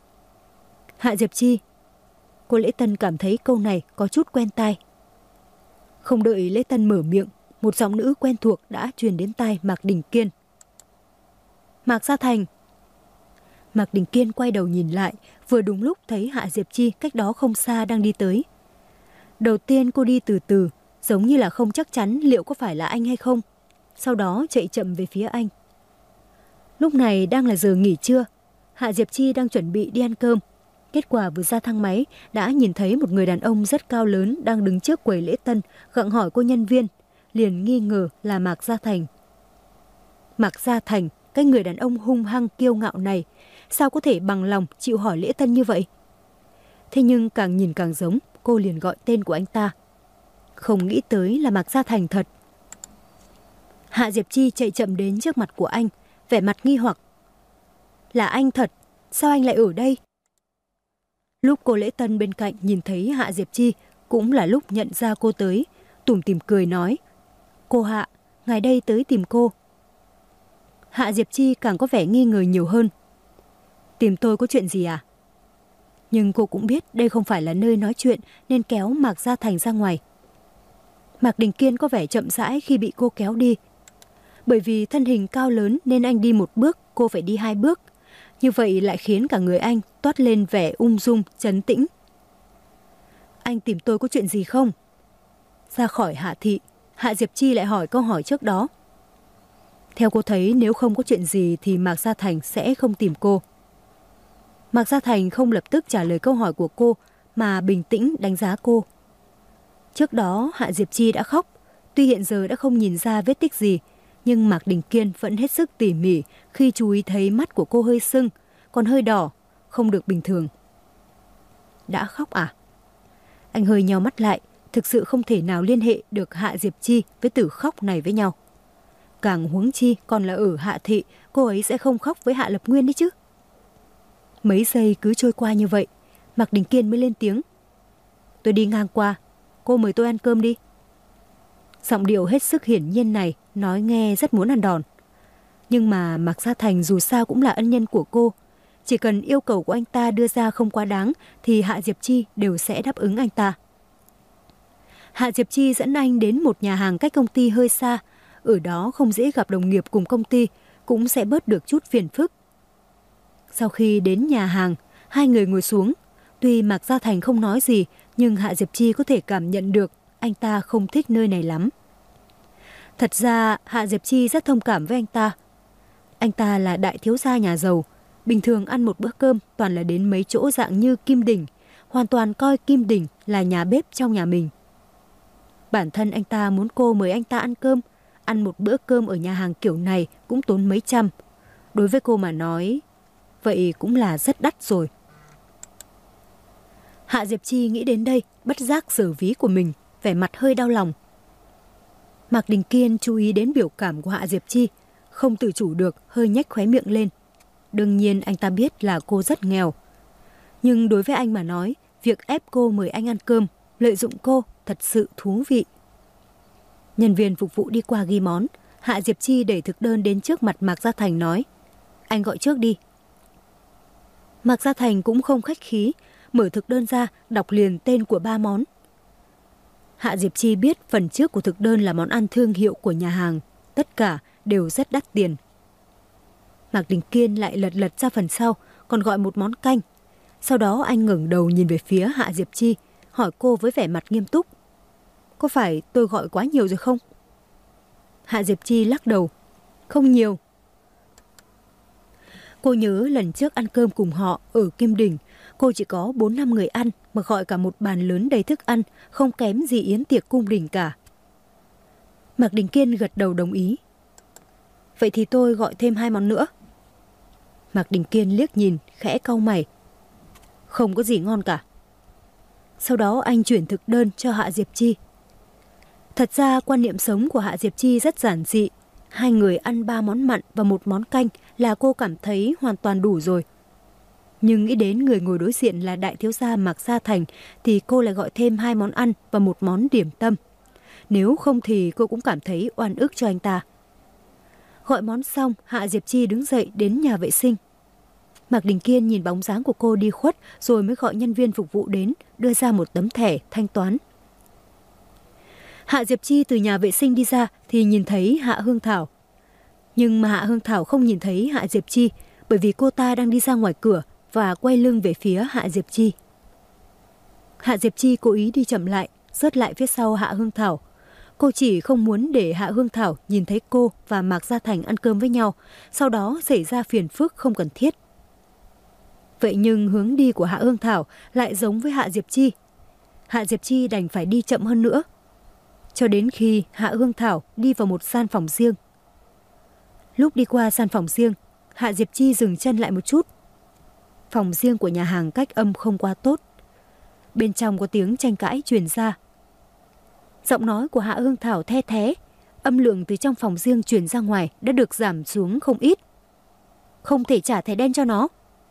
Hạ Diệp Chi. Cô Lễ Tân cảm thấy câu này có chút quen tai. Không đợi Lễ Tân mở miệng, một giọng nữ quen thuộc đã truyền đến tai Mạc Đình Kiên. Mạc Gia Thành. Mạc Đình Kiên quay đầu nhìn lại, vừa đúng lúc thấy Hạ Diệp Chi cách đó không xa đang đi tới. Đầu tiên cô đi từ từ, giống như là không chắc chắn liệu có phải là anh hay không. Sau đó chạy chậm về phía anh. Lúc này đang là giờ nghỉ trưa, Hạ Diệp Chi đang chuẩn bị đi ăn cơm. Kết quả vừa ra thang máy đã nhìn thấy một người đàn ông rất cao lớn đang đứng trước quầy lễ tân, gặng hỏi cô nhân viên, liền nghi ngờ là Mạc Gia Thành. Mạc Gia Thành, cái người đàn ông hung hăng kiêu ngạo này, sao có thể bằng lòng chịu hỏi lễ tân như vậy? Thế nhưng càng nhìn càng giống, cô liền gọi tên của anh ta. Không nghĩ tới là Mạc Gia Thành thật. Hạ Diệp Chi chạy chậm đến trước mặt của anh, vẻ mặt nghi hoặc. Là anh thật, sao anh lại ở đây? Lúc cô lễ tân bên cạnh nhìn thấy Hạ Diệp Chi, cũng là lúc nhận ra cô tới, tủm tỉm cười nói. Cô Hạ, ngài đây tới tìm cô. Hạ Diệp Chi càng có vẻ nghi ngờ nhiều hơn. Tìm tôi có chuyện gì à? Nhưng cô cũng biết đây không phải là nơi nói chuyện nên kéo Mạc Gia Thành ra ngoài. Mạc Đình Kiên có vẻ chậm rãi khi bị cô kéo đi. Bởi vì thân hình cao lớn nên anh đi một bước, cô phải đi 2 bước. Như vậy lại khiến cả người anh toát lên vẻ ung dung, trấn tĩnh. Anh tìm tôi có chuyện gì không? Ra khỏi Hạ thị, Hạ Diệp Chi lại hỏi câu hỏi trước đó. Theo cô thấy nếu không có chuyện gì thì Mạc Gia Thành sẽ không tìm cô. Mạc Gia Thành không lập tức trả lời câu hỏi của cô mà bình tĩnh đánh giá cô. Trước đó Hạ Diệp Chi đã khóc, tuy hiện giờ đã không nhìn ra vết tích gì, nhưng Mạc Đình Kiên vẫn hết sức tỉ mỉ khi chú ý thấy mắt của cô hơi sưng, còn hơi đỏ, không được bình thường. Đã khóc à? Anh hơi nheo mắt lại, thực sự không thể nào liên hệ được Hạ Diệp Chi với từ khóc này với nhau. Càng huống chi còn là ở Hạ thị, cô ấy sẽ không khóc với Hạ Lập Nguyên đấy chứ. Mấy giây cứ trôi qua như vậy, Mạc Đình Kiên mới lên tiếng. Tôi đi ngang qua, cô mời tôi ăn cơm đi. Giọng điệu hết sức hiển nhiên này nói nghe rất muốn ăn đòn. Nhưng mà Mạc Gia Thành dù sao cũng là ân nhân của cô. Chỉ cần yêu cầu của anh ta đưa ra không quá đáng thì Hạ Diệp Chi đều sẽ đáp ứng anh ta. Hạ Diệp Chi dẫn anh đến một nhà hàng cách công ty hơi xa. Ở đó không dễ gặp đồng nghiệp cùng công ty, cũng sẽ bớt được chút phiền phức. Sau khi đến nhà hàng, hai người ngồi xuống. Tuy Mạc Gia Thành không nói gì, nhưng Hạ Diệp Chi có thể cảm nhận được anh ta không thích nơi này lắm. Thật ra Hạ Diệp Chi rất thông cảm với anh ta. Anh ta là đại thiếu gia nhà giàu, bình thường ăn một bữa cơm toàn là đến mấy chỗ dạng như Kim Đình, hoàn toàn coi Kim Đình là nhà bếp trong nhà mình. Bản thân anh ta muốn cô mời anh ta ăn một bữa cơm ở nhà hàng kiểu này cũng tốn mấy trăm. Đối với cô mà nói, vậy cũng là rất đắt rồi. Hạ Diệp Chi nghĩ đến đây, bất giác giở ví của mình, vẻ mặt hơi đau lòng. Mạc Đình Kiên chú ý đến biểu cảm của Hạ Diệp Chi, không tự chủ được hơi nhếch khóe miệng lên. Đương nhiên anh ta biết là cô rất nghèo. Nhưng đối với anh mà nói, việc ép cô mời anh ăn cơm, lợi dụng cô thật sự thú vị. Nhân viên phục vụ đi qua ghi món, Hạ Diệp Chi đẩy thực đơn đến trước mặt Mạc Gia Thành nói, anh gọi trước đi. Mạc Gia Thành cũng không khách khí, mở thực đơn ra, đọc liền tên của 3 món. Hạ Diệp Chi biết phần trước của thực đơn là món ăn thương hiệu của nhà hàng, tất cả đều rất đắt tiền. Mạc Đình Kiên lại lật lật ra phần sau, còn gọi một món canh. Sau đó anh ngẩng đầu nhìn về phía Hạ Diệp Chi, hỏi cô với vẻ mặt nghiêm túc. Có phải tôi gọi quá nhiều rồi không? Hạ Diệp Chi lắc đầu. Không nhiều. Cô nhớ lần trước ăn cơm cùng họ ở Kim Đình, cô chỉ có 4-5 người ăn mà gọi cả một bàn lớn đầy thức ăn, không kém gì yến tiệc cung đình cả. Mạc Đình Kiên gật đầu đồng ý. Vậy thì tôi gọi thêm 2 món nữa. Mạc Đình Kiên liếc nhìn, khẽ cau mày. Không có gì ngon cả. Sau đó anh chuyển thực đơn cho Hạ Diệp Chi. Thật ra quan niệm sống của Hạ Diệp Chi rất giản dị. 2 người ăn 3 món mặn và 1 món canh là cô cảm thấy hoàn toàn đủ rồi. Nhưng nghĩ đến người ngồi đối diện là đại thiếu gia Mạc Gia Thành thì cô lại gọi thêm 2 món ăn và 1 món điểm tâm. Nếu không thì cô cũng cảm thấy oan ức cho anh ta. Gọi món xong, Hạ Diệp Chi đứng dậy đến nhà vệ sinh. Mạc Đình Kiên nhìn bóng dáng của cô đi khuất rồi mới gọi nhân viên phục vụ đến, đưa ra một tấm thẻ thanh toán. Hạ Diệp Chi từ nhà vệ sinh đi ra thì nhìn thấy Hạ Hương Thảo. Nhưng mà Hạ Hương Thảo không nhìn thấy Hạ Diệp Chi bởi vì cô ta đang đi ra ngoài cửa và quay lưng về phía Hạ Diệp Chi. Hạ Diệp Chi cố ý đi chậm lại, rớt lại phía sau Hạ Hương Thảo. Cô chỉ không muốn để Hạ Hương Thảo nhìn thấy cô và Mạc Gia Thành ăn cơm với nhau, sau đó xảy ra phiền phức không cần thiết. Vậy nhưng hướng đi của Hạ Hương Thảo lại giống với Hạ Diệp Chi. Hạ Diệp Chi đành phải đi chậm hơn nữa, cho đến khi Hạ Hương Thảo đi vào một gian phòng riêng. Lúc đi qua gian phòng riêng, Hạ Diệp Chi dừng chân lại một chút. Phòng riêng của nhà hàng cách âm không quá tốt. Bên trong có tiếng tranh cãi truyền ra. Giọng nói của Hạ Hương Thảo the thé, âm lượng từ trong phòng riêng truyền ra ngoài đã được giảm xuống không ít. Không thể trả thẻ đen cho nó.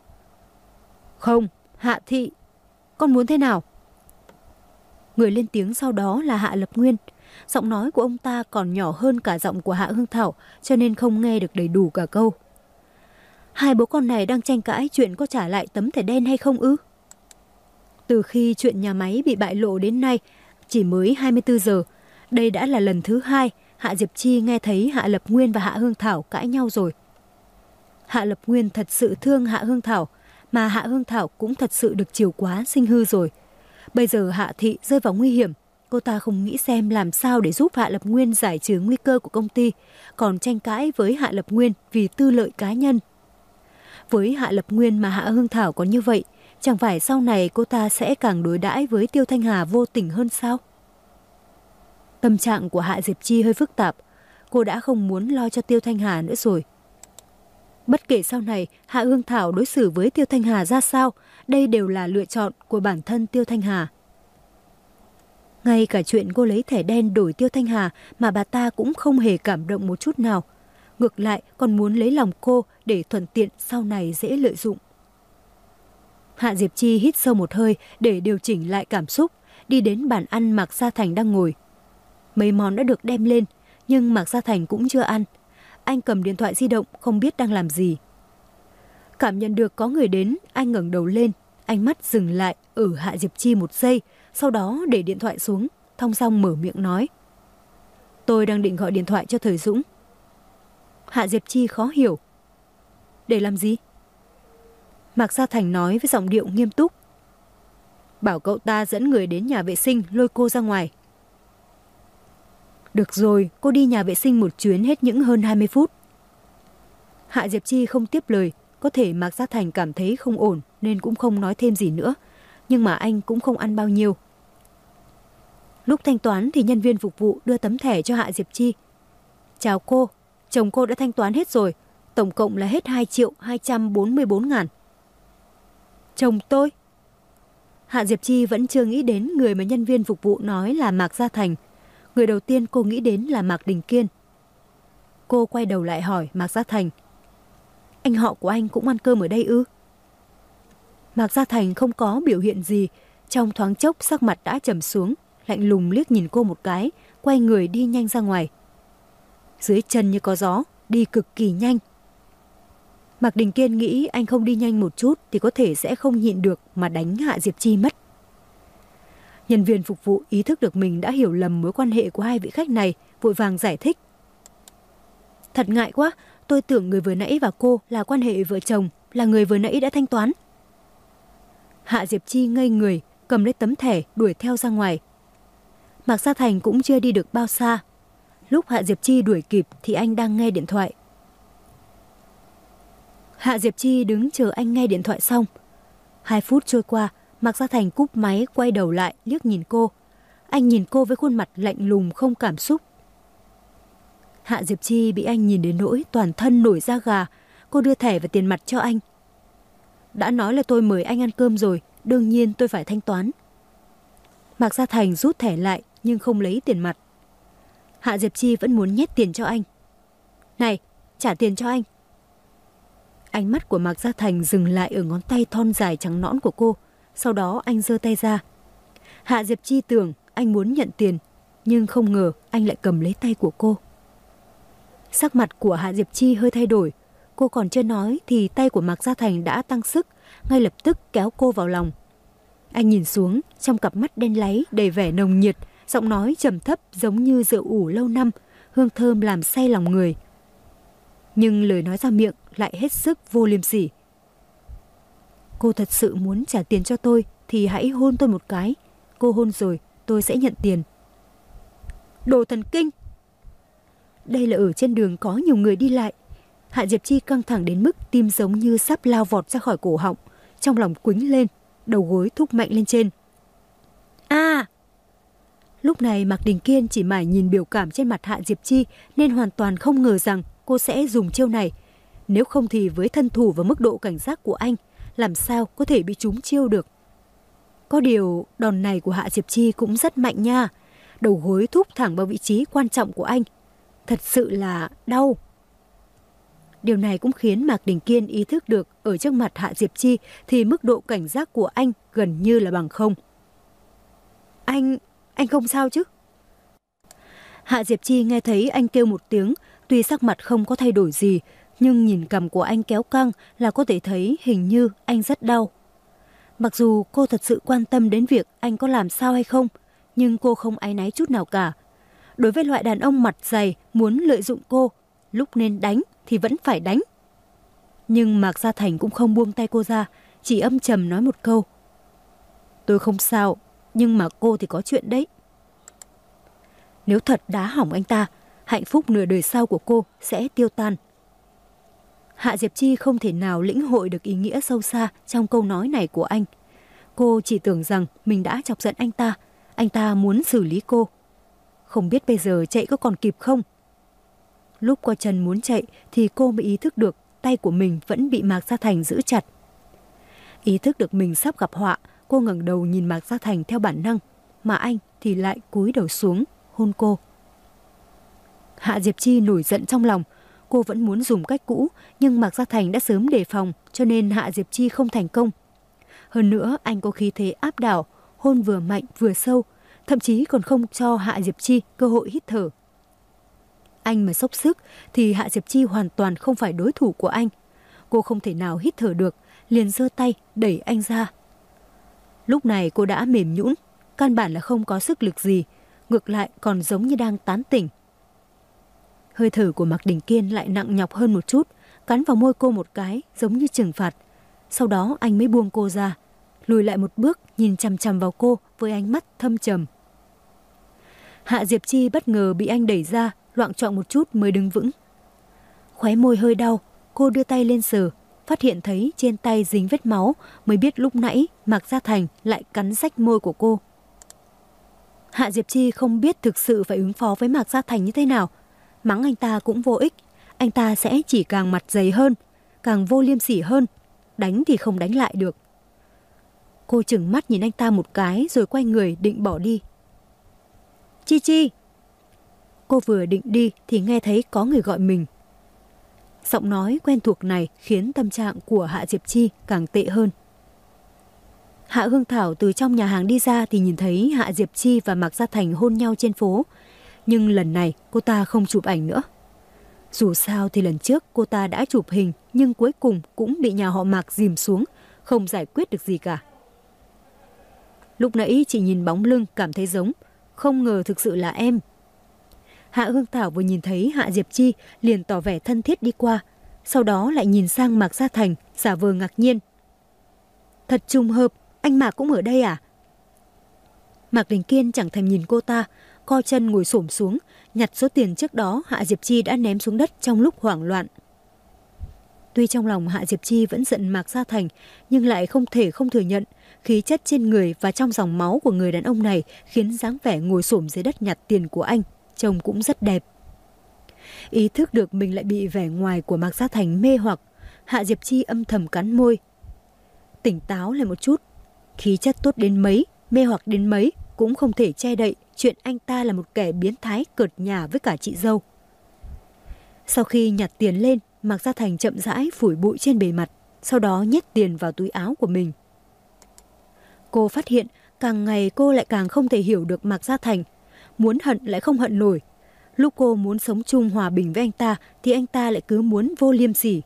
Không, Hạ Thị, con muốn thế nào? Người lên tiếng sau đó là Hạ Lập Nguyên. Giọng nói của ông ta còn nhỏ hơn cả giọng của Hạ Hương Thảo, cho nên không nghe được đầy đủ cả câu. Hai bố con này đang tranh cãi chuyện có trả lại tấm thẻ đen hay không ư? Từ khi chuyện nhà máy bị bại lộ đến nay, chỉ mới 24 giờ, đây đã là lần thứ hai Hạ Diệp Chi nghe thấy Hạ Lập Nguyên và Hạ Hương Thảo cãi nhau rồi. Hạ Lập Nguyên thật sự thương Hạ Hương Thảo, mà Hạ Hương Thảo cũng thật sự được chiều quá sinh hư rồi. Bây giờ Hạ Thị rơi vào nguy hiểm, cô ta không nghĩ xem làm sao để giúp Hạ Lập Nguyên giải trừ nguy cơ của công ty, còn tranh cãi với Hạ Lập Nguyên vì tư lợi cá nhân. Với Hạ Lập Nguyên mà Hạ Hương Thảo có như vậy, chẳng phải sau này cô ta sẽ càng đối đãi với Tiêu Thanh Hà vô tình hơn sao? Tâm trạng của Hạ Diệp Chi hơi phức tạp, cô đã không muốn lo cho Tiêu Thanh Hà nữa rồi. Bất kể sau này Hạ Hương Thảo đối xử với Tiêu Thanh Hà ra sao, đây đều là lựa chọn của bản thân Tiêu Thanh Hà. Ngay cả chuyện cô lấy thẻ đen đổi Tiêu Thanh Hà mà bà ta cũng không hề cảm động một chút nào. Ngược lại còn muốn lấy lòng cô để thuận tiện sau này dễ lợi dụng. Hạ Diệp Chi hít sâu một hơi để điều chỉnh lại cảm xúc, đi đến bàn ăn Mạc Gia Thành đang ngồi. Mấy món đã được đem lên, nhưng Mạc Gia Thành cũng chưa ăn. Anh cầm điện thoại di động không biết đang làm gì. Cảm nhận được có người đến, anh ngẩng đầu lên, ánh mắt dừng lại ở Hạ Diệp Chi một giây, sau đó để điện thoại xuống, thong dong mở miệng nói. Tôi đang định gọi điện thoại cho Thời Dũng. Hạ Diệp Chi khó hiểu. Để làm gì? Mạc Gia Thành nói với giọng điệu nghiêm túc. Bảo cậu ta dẫn người đến nhà vệ sinh lôi cô ra ngoài. Được rồi, cô đi nhà vệ sinh một chuyến hết những hơn 20 phút. Hạ Diệp Chi không tiếp lời, có thể Mạc Gia Thành cảm thấy không ổn nên cũng không nói thêm gì nữa, nhưng mà anh cũng không ăn bao nhiêu. Lúc thanh toán thì nhân viên phục vụ đưa tấm thẻ cho Hạ Diệp Chi. Chào cô, chồng cô đã thanh toán hết rồi, tổng cộng là hết 2.244.000. Chồng tôi? Hạ Diệp Chi vẫn chưa nghĩ đến người mà nhân viên phục vụ nói là Mạc Gia Thành. Người đầu tiên cô nghĩ đến là Mạc Đình Kiên. Cô quay đầu lại hỏi Mạc Gia Thành. Anh họ của anh cũng ăn cơm ở đây ư? Mạc Gia Thành không có biểu hiện gì, trong thoáng chốc sắc mặt đã trầm xuống, lạnh lùng liếc nhìn cô một cái, quay người đi nhanh ra ngoài. Dưới chân như có gió, đi cực kỳ nhanh. Mạc Đình Kiên nghĩ anh không đi nhanh một chút thì có thể sẽ không nhịn được mà đánh Hạ Diệp Chi mất. Nhân viên phục vụ ý thức được mình đã hiểu lầm mối quan hệ của hai vị khách này, vội vàng giải thích. Thật ngại quá, tôi tưởng người vừa nãy và cô là quan hệ vợ chồng, là người vừa nãy đã thanh toán. Hạ Diệp Chi ngây người, cầm lấy tấm thẻ đuổi theo ra ngoài. Mạc Gia Thành cũng chưa đi được bao xa. Lúc Hạ Diệp Chi đuổi kịp thì anh đang nghe điện thoại. Hạ Diệp Chi đứng chờ anh nghe điện thoại xong. 2 phút trôi qua, Mạc Gia Thành cúp máy quay đầu lại liếc nhìn cô. Anh nhìn cô với khuôn mặt lạnh lùng không cảm xúc. Hạ Diệp Chi bị anh nhìn đến nỗi toàn thân nổi da gà. Cô đưa thẻ và tiền mặt cho anh. Đã nói là tôi mời anh ăn cơm rồi, đương nhiên tôi phải thanh toán. Mạc Gia Thành rút thẻ lại nhưng không lấy tiền mặt. Hạ Diệp Chi vẫn muốn nhét tiền cho anh. Này, trả tiền cho anh. Ánh mắt của Mạc Gia Thành dừng lại ở ngón tay thon dài trắng nõn của cô. Sau đó anh giơ tay ra. Hạ Diệp Chi tưởng anh muốn nhận tiền, nhưng không ngờ anh lại cầm lấy tay của cô. Sắc mặt của Hạ Diệp Chi hơi thay đổi. Cô còn chưa nói thì tay của Mạc Gia Thành đã tăng sức, ngay lập tức kéo cô vào lòng. Anh nhìn xuống, trong cặp mắt đen láy đầy vẻ nồng nhiệt, giọng nói trầm thấp giống như rượu ủ lâu năm, hương thơm làm say lòng người. Nhưng lời nói ra miệng lại hết sức vô liêm sỉ. Cô thật sự muốn trả tiền cho tôi thì hãy hôn tôi một cái. Cô hôn rồi, tôi sẽ nhận tiền. Đồ thần kinh! Đây là ở trên đường có nhiều người đi lại. Hạ Diệp Chi căng thẳng đến mức tim giống như sắp lao vọt ra khỏi cổ họng, trong lòng quĩnh lên, đầu gối thúc mạnh lên trên. À! Lúc này Mạc Đình Kiên chỉ mải nhìn biểu cảm trên mặt Hạ Diệp Chi nên hoàn toàn không ngờ rằng cô sẽ dùng chiêu này. Nếu không thì với thân thủ và mức độ cảnh giác của anh, làm sao có thể bị trúng chiêu được. Có điều đòn này của Hạ Diệp Chi cũng rất mạnh nha. Đầu gối thúc thẳng vào vị trí quan trọng của anh. Thật sự là đau. Điều này cũng khiến Mạc Đình Kiên ý thức được ở trước mặt Hạ Diệp Chi thì mức độ cảnh giác của anh gần như là bằng không. Anh không sao chứ? Hạ Diệp Chi nghe thấy anh kêu một tiếng, tuy sắc mặt không có thay đổi gì, nhưng nhìn cằm của anh kéo căng là có thể thấy hình như anh rất đau. Mặc dù cô thật sự quan tâm đến việc anh có làm sao hay không, nhưng cô không áy náy chút nào cả. Đối với loại đàn ông mặt dày muốn lợi dụng cô, lúc nên đánh thì vẫn phải đánh. Nhưng Mạc Gia Thành cũng không buông tay cô ra, chỉ âm trầm nói một câu. Tôi không sao, nhưng mà cô thì có chuyện đấy. Nếu thật đá hỏng anh ta, hạnh phúc nửa đời sau của cô sẽ tiêu tan. Hạ Diệp Chi không thể nào lĩnh hội được ý nghĩa sâu xa trong câu nói này của anh. Cô chỉ tưởng rằng mình đã chọc giận anh ta muốn xử lý cô. Không biết bây giờ chạy có còn kịp không? Lúc qua chân muốn chạy thì cô mới ý thức được tay của mình vẫn bị Mạc Gia Thành giữ chặt. Ý thức được mình sắp gặp họa, cô ngẩng đầu nhìn Mạc Gia Thành theo bản năng, mà anh thì lại cúi đầu xuống hôn cô. Hạ Diệp Chi nổi giận trong lòng. Cô vẫn muốn dùng cách cũ, nhưng Mạc Gia Thành đã sớm đề phòng, cho nên Hạ Diệp Chi không thành công. Hơn nữa, anh có khí thế áp đảo, hôn vừa mạnh vừa sâu, thậm chí còn không cho Hạ Diệp Chi cơ hội hít thở. Anh mà xốc sức thì Hạ Diệp Chi hoàn toàn không phải đối thủ của anh. Cô không thể nào hít thở được, liền giơ tay đẩy anh ra. Lúc này cô đã mềm nhũn, căn bản là không có sức lực gì, ngược lại còn giống như đang tán tỉnh. Hơi thở của Mạc Đình Kiên lại nặng nhọc hơn một chút, cắn vào môi cô một cái giống như trừng phạt. Sau đó anh mới buông cô ra, lùi lại một bước nhìn chằm chằm vào cô với ánh mắt thâm trầm. Hạ Diệp Chi bất ngờ bị anh đẩy ra, loạng choạng một chút mới đứng vững. Khóe môi hơi đau, cô đưa tay lên sờ, phát hiện thấy trên tay dính vết máu, mới biết lúc nãy Mạc Gia Thành lại cắn rách môi của cô. Hạ Diệp Chi không biết thực sự phải ứng phó với Mạc Gia Thành như thế nào. Mắng anh ta cũng vô ích, anh ta sẽ chỉ càng mặt dày hơn, càng vô liêm sỉ hơn, đánh thì không đánh lại được. Cô trừng mắt nhìn anh ta một cái rồi quay người định bỏ đi. Chi Chi! Cô vừa định đi thì nghe thấy có người gọi mình. Giọng nói quen thuộc này khiến tâm trạng của Hạ Diệp Chi càng tệ hơn. Hạ Hương Thảo từ trong nhà hàng đi ra thì nhìn thấy Hạ Diệp Chi và Mạc Gia Thành hôn nhau trên phố. Nhưng lần này cô ta không chụp ảnh nữa. Dù sao thì lần trước cô ta đã chụp hình, nhưng cuối cùng cũng bị nhà họ Mạc dìm xuống, không giải quyết được gì cả. Lúc nãy chị nhìn bóng lưng cảm thấy giống, không ngờ thực sự là em. Hạ Hương Thảo vừa nhìn thấy Hạ Diệp Chi liền tỏ vẻ thân thiết đi qua, sau đó lại nhìn sang Mạc Gia Thành, giả vờ ngạc nhiên. Thật trùng hợp, anh Mạc cũng ở đây à? Mạc Đình Kiên chẳng thèm nhìn cô ta, co chân ngồi xổm xuống, nhặt số tiền trước đó Hạ Diệp Chi đã ném xuống đất trong lúc hoảng loạn. Tuy trong lòng Hạ Diệp Chi vẫn giận Mạc Gia Thành, nhưng lại không thể không thừa nhận khí chất trên người và trong dòng máu của người đàn ông này khiến dáng vẻ ngồi xổm dưới đất nhặt tiền của anh trông cũng rất đẹp. Ý thức được mình lại bị vẻ ngoài của Mạc Gia Thành mê hoặc, Hạ Diệp Chi âm thầm cắn môi. Tỉnh táo lại một chút, khí chất tốt đến mấy, mê hoặc đến mấy cũng không thể che đậy chuyện anh ta là một kẻ biến thái cợt nhả với cả chị dâu. Sau khi nhặt tiền lên, Mạc Gia Thành chậm rãi phủi bụi trên bề mặt, sau đó nhét tiền vào túi áo của mình. Cô phát hiện càng ngày cô lại càng không thể hiểu được Mạc Gia Thành. muốn hận lại không hận nổi. Lúc cô muốn sống chung hòa bình với anh ta thì anh ta lại cứ muốn vô liêm sỉ.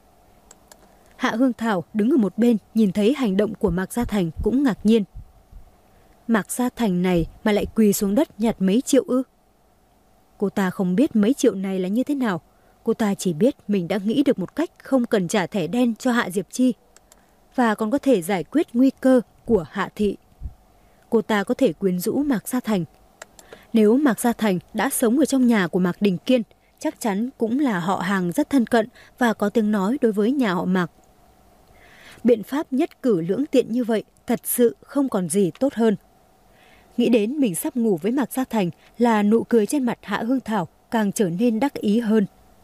Hạ Hương Thảo đứng ở một bên nhìn thấy hành động của Mạc Gia Thành cũng ngạc nhiên. Mạc Gia Thành này mà lại quỳ xuống đất nhặt mấy triệu ư? Cô ta không biết mấy triệu này là như thế nào. Cô ta chỉ biết mình đã nghĩ được một cách không cần trả thẻ đen cho Hạ Diệp Chi và còn có thể giải quyết nguy cơ của Hạ Thị. Cô ta có thể quyến rũ Mạc Gia Thành. Nếu Mạc Gia Thành đã sống ở trong nhà của Mạc Đình Kiên, chắc chắn cũng là họ hàng rất thân cận và có tiếng nói đối với nhà họ Mạc. Biện pháp nhất cử lưỡng tiện như vậy thật sự không còn gì tốt hơn. Nghĩ đến mình sắp ngủ với Mạc Gia Thành là nụ cười trên mặt Hạ Hương Thảo càng trở nên đắc ý hơn.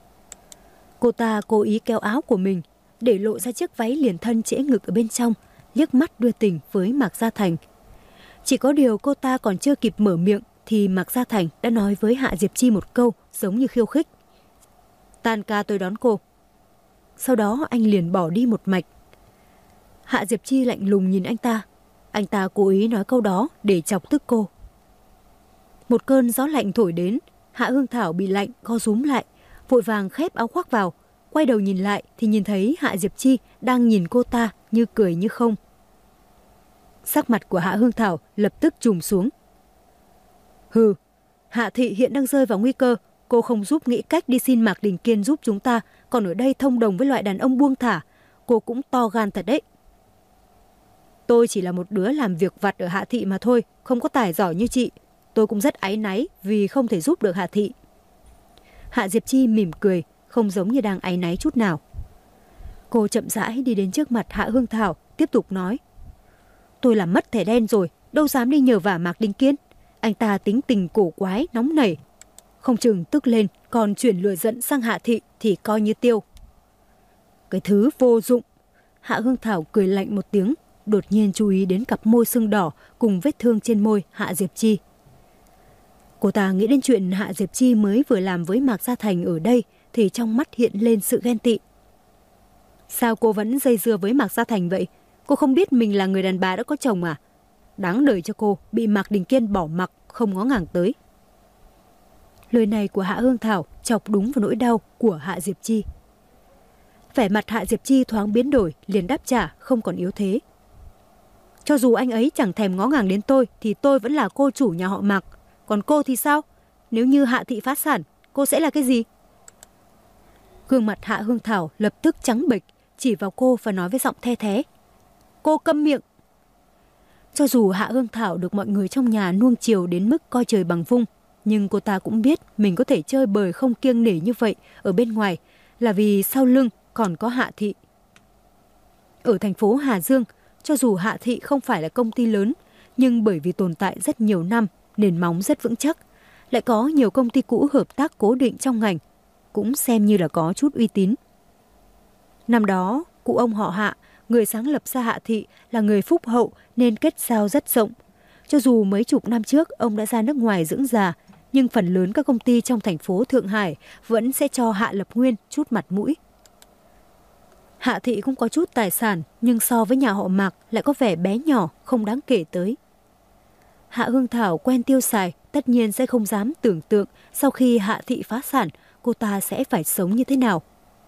Cô ta cố ý kéo áo của mình, để lộ ra chiếc váy liền thân trễ ngực ở bên trong, liếc mắt đưa tình với Mạc Gia Thành. Chỉ có điều cô ta còn chưa kịp mở miệng thì Mạc Gia Thành đã nói với Hạ Diệp Chi một câu giống như khiêu khích. Tan ca tôi đón cô. Sau đó anh liền bỏ đi một mạch. Hạ Diệp Chi lạnh lùng nhìn anh ta. Anh ta cố ý nói câu đó để chọc tức cô. Một cơn gió lạnh thổi đến, Hạ Hương Thảo bị lạnh co rúm lại, vội vàng khép áo khoác vào, quay đầu nhìn lại thì nhìn thấy Hạ Diệp Chi đang nhìn cô ta như cười như không. Sắc mặt của Hạ Hương Thảo lập tức trùng xuống. Hừ, Hạ Thị hiện đang rơi vào nguy cơ, cô không giúp nghĩ cách đi xin Mạc Đình Kiên giúp chúng ta, còn ở đây thông đồng với loại đàn ông buông thả, cô cũng to gan thật đấy. Tôi chỉ là một đứa làm việc vặt ở Hạ Thị mà thôi, không có tài giỏi như chị. Tôi cũng rất áy náy vì không thể giúp được Hạ Thị. Hạ Diệp Chi mỉm cười, không giống như đang áy náy chút nào. Cô chậm rãi đi đến trước mặt Hạ Hương Thảo, tiếp tục nói. Tôi làm mất thẻ đen rồi, đâu dám đi nhờ vả Mạc Đình Kiên. Anh ta tính tình cổ quái, nóng nảy. Không chừng tức lên, còn chuyển lửa giận sang Hạ Thị thì coi như tiêu. Cái thứ vô dụng. Hạ Hương Thảo cười lạnh một tiếng, đột nhiên chú ý đến cặp môi sưng đỏ cùng vết thương trên môi Hạ Diệp Chi. Cô ta nghĩ đến chuyện Hạ Diệp Chi mới vừa làm với Mạc Gia Thành ở đây thì trong mắt hiện lên sự ghen tị. Sao cô vẫn dây dưa với Mạc Gia Thành vậy? Cô không biết mình là người đàn bà đã có chồng à? Đáng đời cho cô bị Mạc Đình Kiên bỏ mặc không ngó ngàng tới. Lời này của Hạ Hương Thảo chọc đúng vào nỗi đau của Hạ Diệp Chi. Vẻ mặt Hạ Diệp Chi thoáng biến đổi, liền đáp trả không còn yếu thế. Cho dù anh ấy chẳng thèm ngó ngàng đến tôi thì tôi vẫn là cô chủ nhà họ Mạc. Còn cô thì sao? Nếu như Hạ Thị phá sản, cô sẽ là cái gì? Gương mặt Hạ Hương Thảo lập tức trắng bệch, chỉ vào cô và nói với giọng the thé. Cô câm miệng. Cho dù Hạ Hương Thảo được mọi người trong nhà nuông chiều đến mức coi trời bằng vung, nhưng cô ta cũng biết mình có thể chơi bời không kiêng nể như vậy ở bên ngoài là vì sau lưng còn có Hạ Thị. Ở thành phố Hà Dương, cho dù Hạ Thị không phải là công ty lớn, nhưng bởi vì tồn tại rất nhiều năm, nền móng rất vững chắc, lại có nhiều công ty cũ hợp tác cố định trong ngành, cũng xem như là có chút uy tín. Năm đó, cụ ông họ Hạ, người sáng lập ra Hạ Thị, là người phúc hậu nên kết giao rất rộng. Cho dù mấy chục năm trước ông đã ra nước ngoài dưỡng già, nhưng phần lớn các công ty trong thành phố Thượng Hải vẫn sẽ cho Hạ Lập Nguyên chút mặt mũi. Hạ Thị cũng có chút tài sản, nhưng so với nhà họ Mạc lại có vẻ bé nhỏ, không đáng kể tới. Hạ Hương Thảo quen tiêu xài, tất nhiên sẽ không dám tưởng tượng sau khi Hạ Thị phá sản, cô ta sẽ phải sống như thế nào.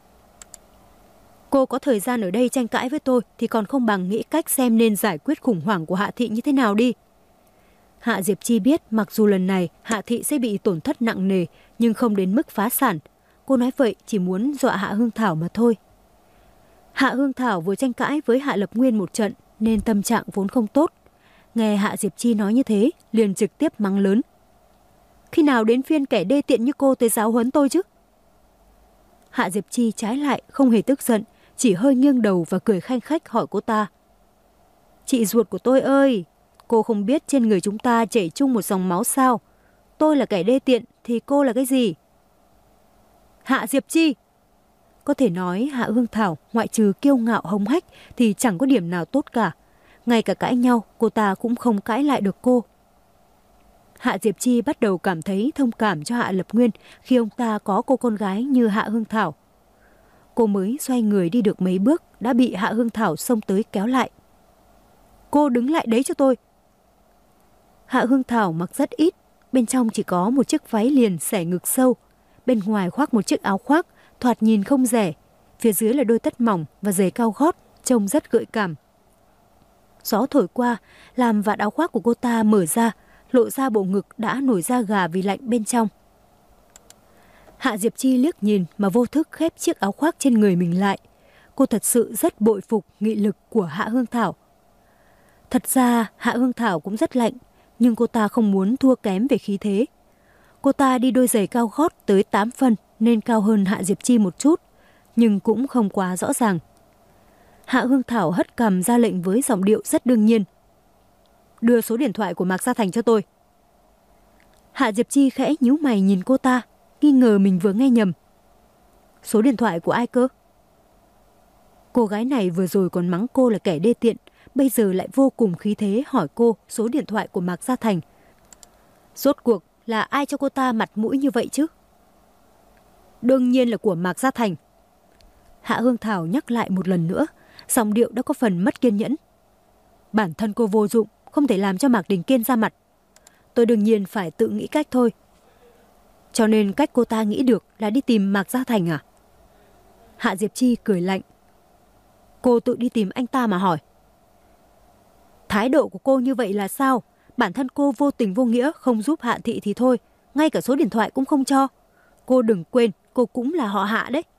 Cô có thời gian ở đây tranh cãi với tôi thì còn không bằng nghĩ cách xem nên giải quyết khủng hoảng của Hạ Thị như thế nào đi. Hạ Diệp Chi biết mặc dù lần này Hạ Thị sẽ bị tổn thất nặng nề nhưng không đến mức phá sản. Cô nói vậy chỉ muốn dọa Hạ Hương Thảo mà thôi. Hạ Hương Thảo vừa tranh cãi với Hạ Lập Nguyên một trận nên tâm trạng vốn không tốt. Nghe Hạ Diệp Chi nói như thế, liền trực tiếp mắng lớn. Khi nào đến phiên kẻ đê tiện như cô tới giáo huấn tôi chứ? Hạ Diệp Chi trái lại không hề tức giận, chỉ hơi nghiêng đầu và cười khanh khách hỏi cô ta. Chị ruột của tôi ơi, cô không biết trên người chúng ta chảy chung một dòng máu sao? Tôi là kẻ đê tiện thì cô là cái gì? Hạ Diệp Chi! Có thể nói Hạ Hương Thảo ngoại trừ kiêu ngạo hống hách thì chẳng có điểm nào tốt cả. Ngay cả cãi nhau, cô ta cũng không cãi lại được cô. Hạ Diệp Chi bắt đầu cảm thấy thông cảm cho Hạ Lập Nguyên khi ông ta có cô con gái như Hạ Hương Thảo. Cô mới xoay người đi được mấy bước đã bị Hạ Hương Thảo xông tới kéo lại. Cô đứng lại đấy cho tôi. Hạ Hương Thảo mặc rất ít, bên trong chỉ có một chiếc váy liền xẻ ngực sâu. Bên ngoài khoác một chiếc áo khoác, thoạt nhìn không rẻ. Phía dưới là đôi tất mỏng và giày cao gót, trông rất gợi cảm. Gió thổi qua, làm vạt áo khoác của cô ta mở ra, lộ ra bộ ngực đã nổi da gà vì lạnh bên trong. Hạ Diệp Chi liếc nhìn mà vô thức khép chiếc áo khoác trên người mình lại. Cô thật sự rất bội phục nghị lực của Hạ Hương Thảo. Thật ra Hạ Hương Thảo cũng rất lạnh, nhưng cô ta không muốn thua kém về khí thế. Cô ta đi đôi giày cao gót tới 8 phân nên cao hơn Hạ Diệp Chi một chút, nhưng cũng không quá rõ ràng. Hạ Hương Thảo hất cằm ra lệnh với giọng điệu rất đương nhiên. Đưa số điện thoại của Mạc Gia Thành cho tôi. Hạ Diệp Chi khẽ nhíu mày nhìn cô ta, nghi ngờ mình vừa nghe nhầm. Số điện thoại của ai cơ? Cô gái này vừa rồi còn mắng cô là kẻ đê tiện, bây giờ lại vô cùng khí thế hỏi cô số điện thoại của Mạc Gia Thành. Rốt cuộc là ai cho cô ta mặt mũi như vậy chứ? Đương nhiên là của Mạc Gia Thành. Hạ Hương Thảo nhắc lại một lần nữa, giọng điệu đã có phần mất kiên nhẫn. Bản thân cô vô dụng, không thể làm cho Mạc Đình Kiên ra mặt. Tôi đương nhiên phải tự nghĩ cách thôi. Cho nên cách cô ta nghĩ được là đi tìm Mạc Gia Thành à? Hạ Diệp Chi cười lạnh. Cô tự đi tìm anh ta mà hỏi. Thái độ của cô như vậy là sao? Bản thân cô vô tình vô nghĩa không giúp Hạ Thị thì thôi, ngay cả số điện thoại cũng không cho. Cô đừng quên, cô cũng là họ Hạ đấy.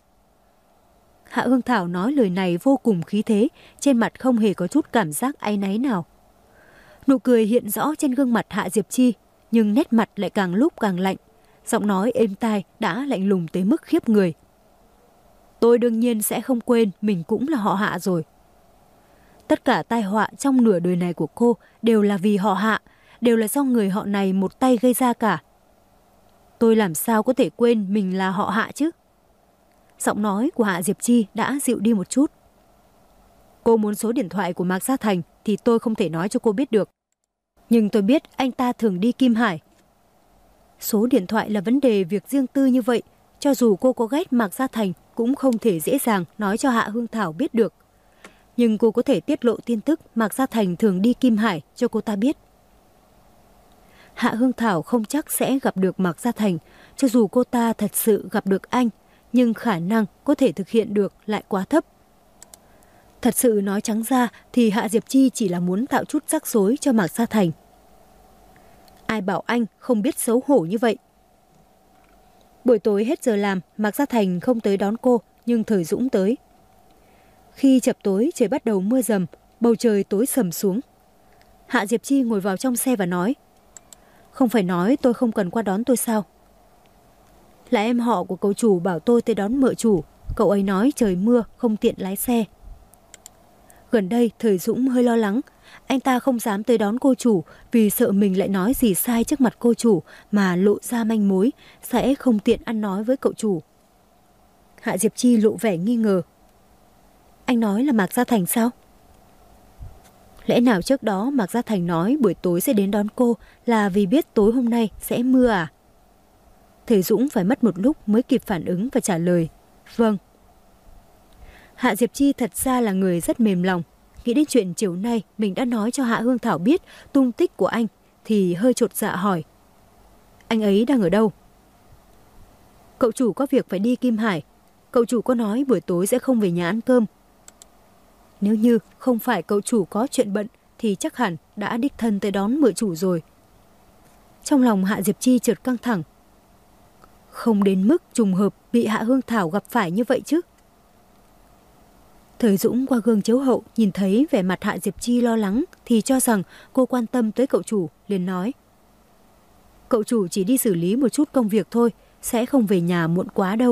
Hạ Hương Thảo nói lời này vô cùng khí thế, trên mặt không hề có chút cảm giác áy náy nào. Nụ cười hiện rõ trên gương mặt Hạ Diệp Chi, nhưng nét mặt lại càng lúc càng lạnh. Giọng nói êm tai đã lạnh lùng tới mức khiếp người. Tôi đương nhiên sẽ không quên mình cũng là họ Hạ rồi. Tất cả tai họa trong nửa đời này của cô đều là vì họ Hạ, đều là do người họ này một tay gây ra cả. Tôi làm sao có thể quên mình là họ Hạ chứ? Giọng nói của Hạ Diệp Chi đã dịu đi một chút. Cô muốn số điện thoại của Mạc Gia Thành thì tôi không thể nói cho cô biết được. Nhưng tôi biết anh ta thường đi Kim Hải. Số điện thoại là vấn đề việc riêng tư như vậy, cho dù cô có ghét Mạc Gia Thành cũng không thể dễ dàng nói cho Hạ Hương Thảo biết được. Nhưng cô có thể tiết lộ tin tức Mạc Gia Thành thường đi Kim Hải cho cô ta biết. Hạ Hương Thảo không chắc sẽ gặp được Mạc Gia Thành, cho dù cô ta thật sự gặp được anh, nhưng khả năng có thể thực hiện được lại quá thấp. Thật sự nói trắng ra thì Hạ Diệp Chi chỉ là muốn tạo chút rắc rối cho Mạc Gia Thành. Ai bảo anh không biết xấu hổ như vậy? Buổi tối hết giờ làm, Mạc Gia Thành không tới đón cô, nhưng Thời Dũng tới. Khi chập tối trời bắt đầu mưa rầm, bầu trời tối sầm xuống. Hạ Diệp Chi ngồi vào trong xe và nói, không phải nói tôi không cần qua đón tôi sao? Là em họ của cậu chủ bảo tôi tới đón mợ chủ, cậu ấy nói trời mưa không tiện lái xe. Gần đây Thời Dũng hơi lo lắng, anh ta không dám tới đón cô chủ vì sợ mình lại nói gì sai trước mặt cô chủ mà lộ ra manh mối, sẽ không tiện ăn nói với cậu chủ. Hạ Diệp Chi lộ vẻ nghi ngờ. Anh nói là Mạc Gia Thành sao? Lẽ nào trước đó Mạc Gia Thành nói buổi tối sẽ đến đón cô là vì biết tối hôm nay sẽ mưa à? Thời Dũng phải mất một lúc mới kịp phản ứng và trả lời. Vâng. Hạ Diệp Chi thật ra là người rất mềm lòng. Nghĩ đến chuyện chiều nay mình đã nói cho Hạ Hương Thảo biết tung tích của anh thì hơi chột dạ hỏi. Anh ấy đang ở đâu? Cậu chủ có việc phải đi Kim Hải. Cậu chủ có nói buổi tối sẽ không về nhà ăn cơm. Nếu như không phải cậu chủ có chuyện bận thì chắc hẳn đã đích thân tới đón mợ chủ rồi. Trong lòng Hạ Diệp Chi chợt căng thẳng. Không đến mức trùng hợp bị Hạ Hương Thảo gặp phải như vậy chứ. Thời Dũng qua gương chiếu hậu nhìn thấy vẻ mặt Hạ Diệp Chi lo lắng thì cho rằng cô quan tâm tới cậu chủ, liền nói. Cậu chủ chỉ đi xử lý một chút công việc thôi, sẽ không về nhà muộn quá đâu.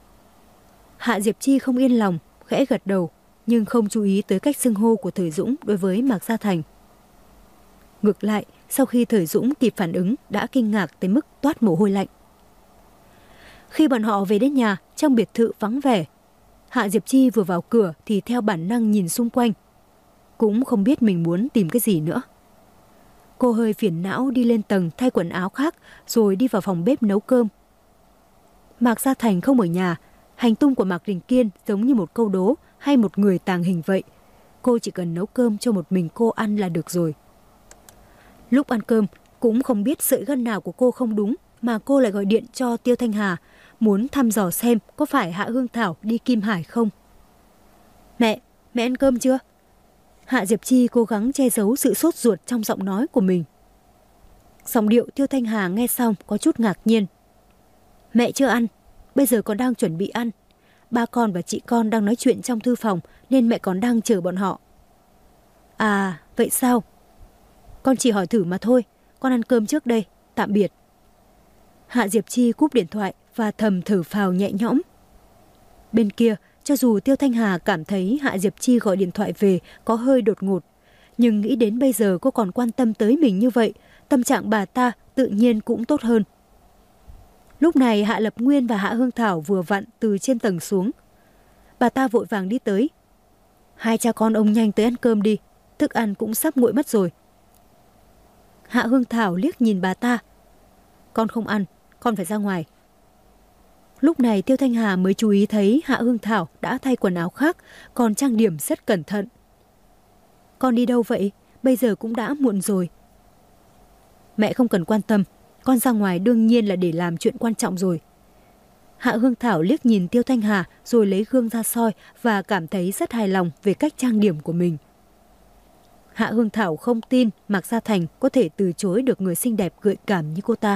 Hạ Diệp Chi không yên lòng, khẽ gật đầu, nhưng không chú ý tới cách xưng hô của Thời Dũng đối với Mạc Gia Thành. Ngược lại, sau khi Thời Dũng kịp phản ứng đã kinh ngạc tới mức toát mồ hôi lạnh. Khi bọn họ về đến nhà, trong biệt thự vắng vẻ, Hạ Diệp Chi vừa vào cửa thì theo bản năng nhìn xung quanh. Cũng không biết mình muốn tìm cái gì nữa. Cô hơi phiền não đi lên tầng thay quần áo khác rồi đi vào phòng bếp nấu cơm. Mạc Gia Thành không ở nhà, hành tung của Mạc Đình Kiên giống như một câu đố hay một người tàng hình vậy. Cô chỉ cần nấu cơm cho một mình cô ăn là được rồi. Lúc ăn cơm, Cũng không biết sợi gân nào của cô không đúng mà cô lại gọi điện cho Tiêu Thanh Hà, muốn thăm dò xem có phải Hạ Hương Thảo đi Kim Hải không. Mẹ ăn cơm chưa? Hạ Diệp Chi cố gắng che giấu sự sốt ruột trong giọng nói của mình. Giọng điệu Tiêu Thanh Hà nghe xong có chút ngạc nhiên. Mẹ chưa ăn, bây giờ còn đang chuẩn bị ăn. Ba con và chị con đang nói chuyện trong thư phòng nên mẹ còn đang chờ bọn họ. À, vậy sao? Con chỉ hỏi thử mà thôi, con ăn cơm trước đây, tạm biệt. Hạ Diệp Chi cúp điện thoại và thầm thở phào nhẹ nhõm. Bên kia, cho dù Tiêu Thanh Hà cảm thấy Hạ Diệp Chi gọi điện thoại về có hơi đột ngột, nhưng nghĩ đến bây giờ cô còn quan tâm tới mình như vậy, tâm trạng bà ta tự nhiên cũng tốt hơn. Lúc này Hạ Lập Nguyên và Hạ Hương Thảo vừa vặn từ trên tầng xuống. Bà ta vội vàng đi tới. Hai cha con ông nhanh tới ăn cơm đi, thức ăn cũng sắp nguội mất rồi. Hạ Hương Thảo liếc nhìn bà ta. Con không ăn, con phải ra ngoài. Lúc này Tiêu Thanh Hà mới chú ý thấy Hạ Hương Thảo đã thay quần áo khác, còn trang điểm rất cẩn thận. Con đi đâu vậy? Bây giờ cũng đã muộn rồi. Mẹ không cần quan tâm, con ra ngoài đương nhiên là để làm chuyện quan trọng rồi. Hạ Hương Thảo liếc nhìn Tiêu Thanh Hà rồi lấy gương ra soi và cảm thấy rất hài lòng về cách trang điểm của mình. Hạ Hương Thảo không tin Mạc Gia Thành có thể từ chối được người xinh đẹp gợi cảm như cô ta.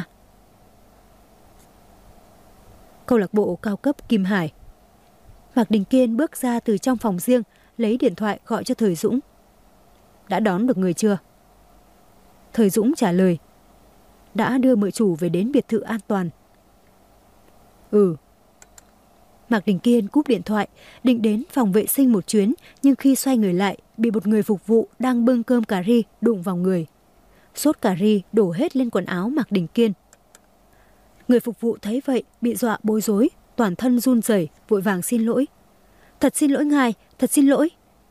Câu lạc bộ cao cấp Kim Hải. Mạc Đình Kiên bước ra từ trong phòng riêng, lấy điện thoại gọi cho Thời Dũng. Đã đón được người chưa? Thời Dũng trả lời. Đã đưa mợ chủ về đến biệt thự an toàn. Ừ. Mạc Đình Kiên cúp điện thoại, định đến phòng vệ sinh một chuyến, nhưng khi xoay người lại, bị một người phục vụ đang bưng cơm cà ri đụng vào người. Sốt cà ri đổ hết lên quần áo Mạc Đình Kiên. Người phục vụ thấy vậy, bị dọa bối rối, toàn thân run rẩy, vội vàng xin lỗi. Thật xin lỗi ngài, thật xin lỗi.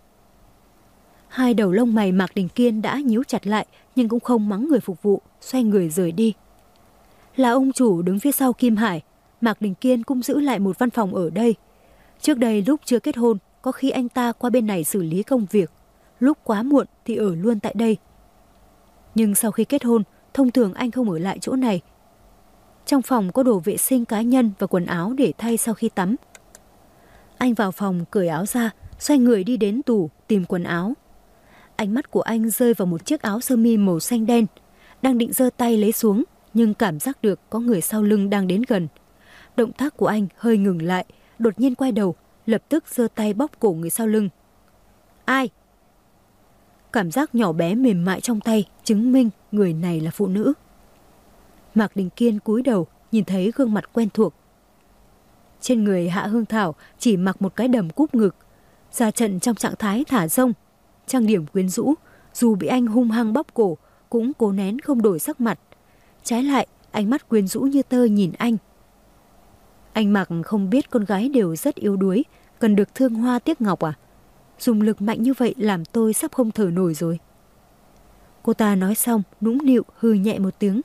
Hai đầu lông mày Mạc Đình Kiên đã nhíu chặt lại, nhưng cũng không mắng người phục vụ, xoay người rời đi. Là ông chủ đứng phía sau Kim Hải, Mạc Đình Kiên cũng giữ lại một văn phòng ở đây. Trước đây lúc chưa kết hôn, có khi anh ta qua bên này xử lý công việc, lúc quá muộn thì ở luôn tại đây. Nhưng sau khi kết hôn, thông thường anh không ở lại chỗ này. Trong phòng có đồ vệ sinh cá nhân và quần áo để thay sau khi tắm. Anh vào phòng cởi áo ra, xoay người đi đến tủ tìm quần áo. Ánh mắt của anh rơi vào một chiếc áo sơ mi màu xanh đen. Đang định giơ tay lấy xuống, nhưng cảm giác được có người sau lưng đang đến gần. Động tác của anh hơi ngừng lại, đột nhiên quay đầu, lập tức giơ tay bóp cổ người sau lưng. Ai? Cảm giác nhỏ bé mềm mại trong tay chứng minh người này là phụ nữ. Mạc Đình Kiên cúi đầu, nhìn thấy gương mặt quen thuộc. Trên người Hạ Hương Thảo chỉ mặc một cái đầm cúp ngực, ra trận trong trạng thái thả rông, trang điểm quyến rũ, dù bị anh hung hăng bóp cổ cũng cố nén không đổi sắc mặt. Trái lại, ánh mắt quyến rũ như tơ nhìn anh. Anh Mạc không biết con gái đều rất yếu đuối, cần được thương hoa tiếc ngọc à? Dùng lực mạnh như vậy làm tôi sắp không thở nổi rồi. Cô ta nói xong, nũng nịu hừ nhẹ một tiếng.